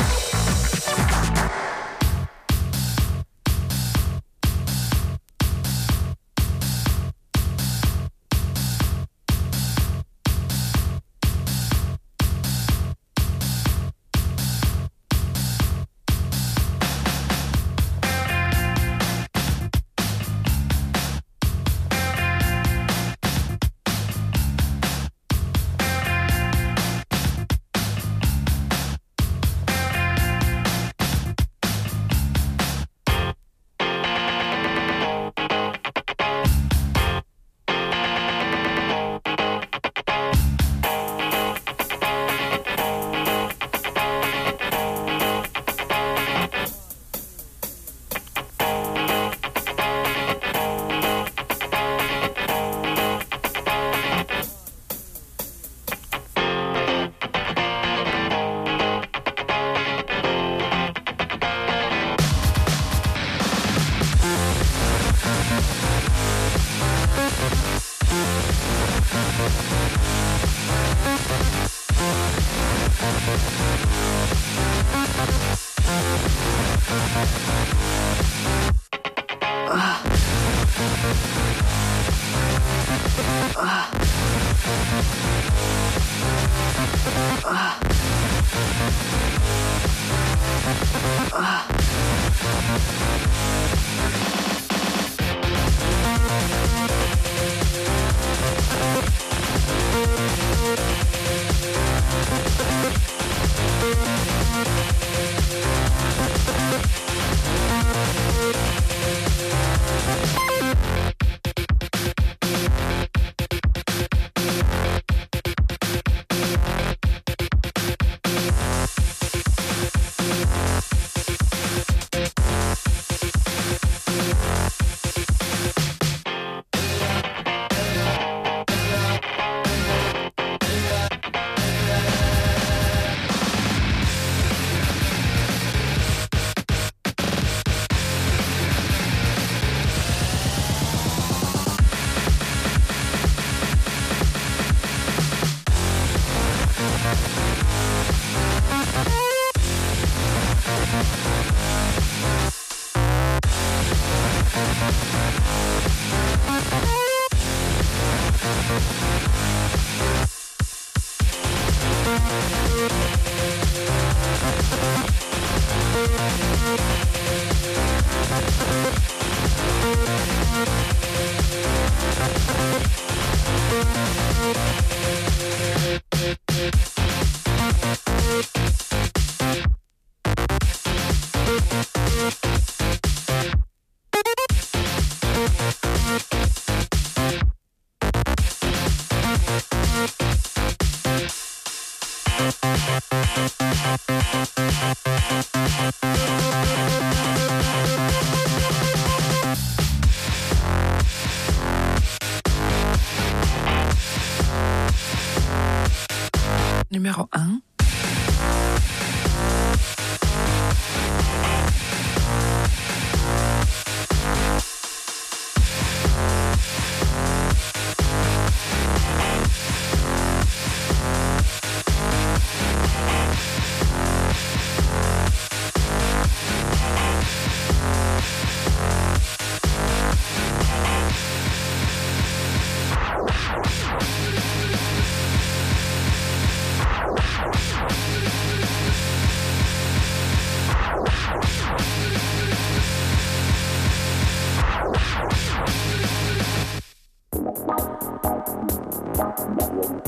Numéro 1.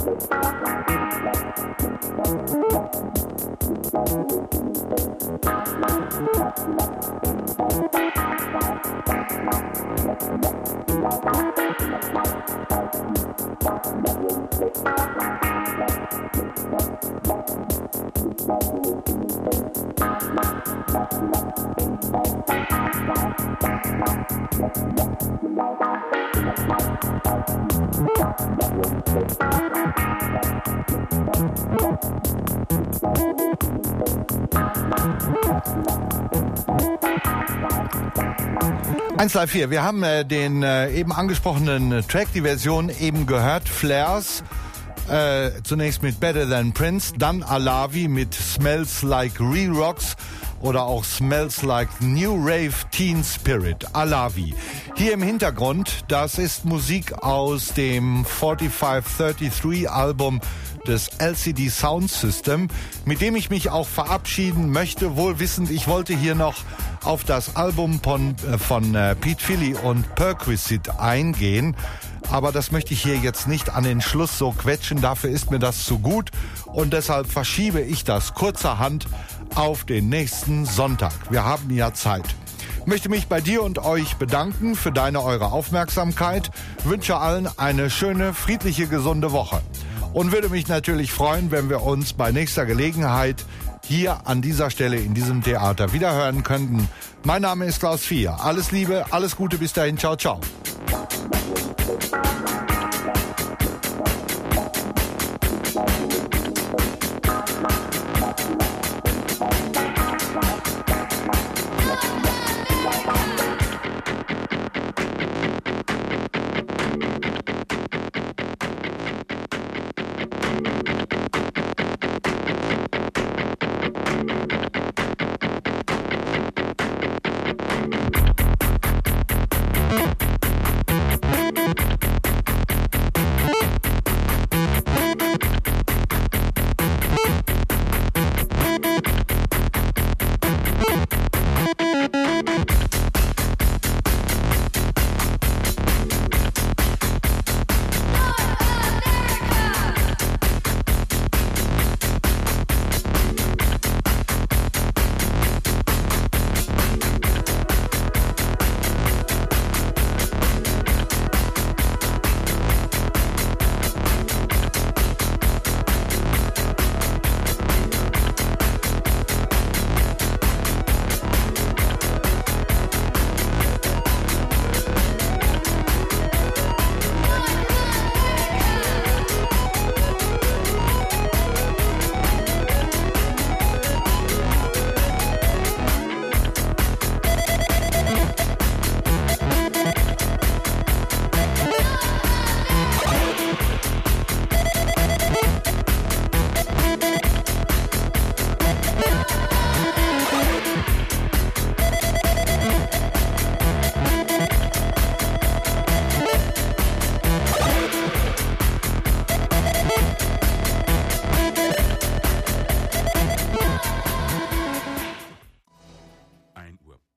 134, wir haben den eben angesprochenen Track, die Version eben gehört, Flares, zunächst mit Better Than Prince, dann Alavi mit Smells Like Re-Rocks oder auch Smells Like New Rave Teen Spirit, Alavi. Hier im Hintergrund, das ist Musik aus dem 4533 Album des LCD Sound System, mit dem ich mich auch verabschieden möchte, wohl wissend, ich wollte hier noch auf das Album von Pete Philly und Perquisite eingehen, aber das möchte ich hier jetzt nicht an den Schluss so quetschen, dafür ist mir das zu gut und deshalb verschiebe ich das kurzerhand auf den nächsten Sonntag. Wir haben ja Zeit. Ich möchte mich bei dir und euch bedanken für eure Aufmerksamkeit, wünsche allen eine schöne, friedliche, gesunde Woche und würde mich natürlich freuen, wenn wir uns bei nächster Gelegenheit hier an dieser Stelle in diesem Theater wiederhören könnten. Mein Name ist Klaus Vier. Alles Liebe, alles Gute, bis dahin. Ciao, ciao.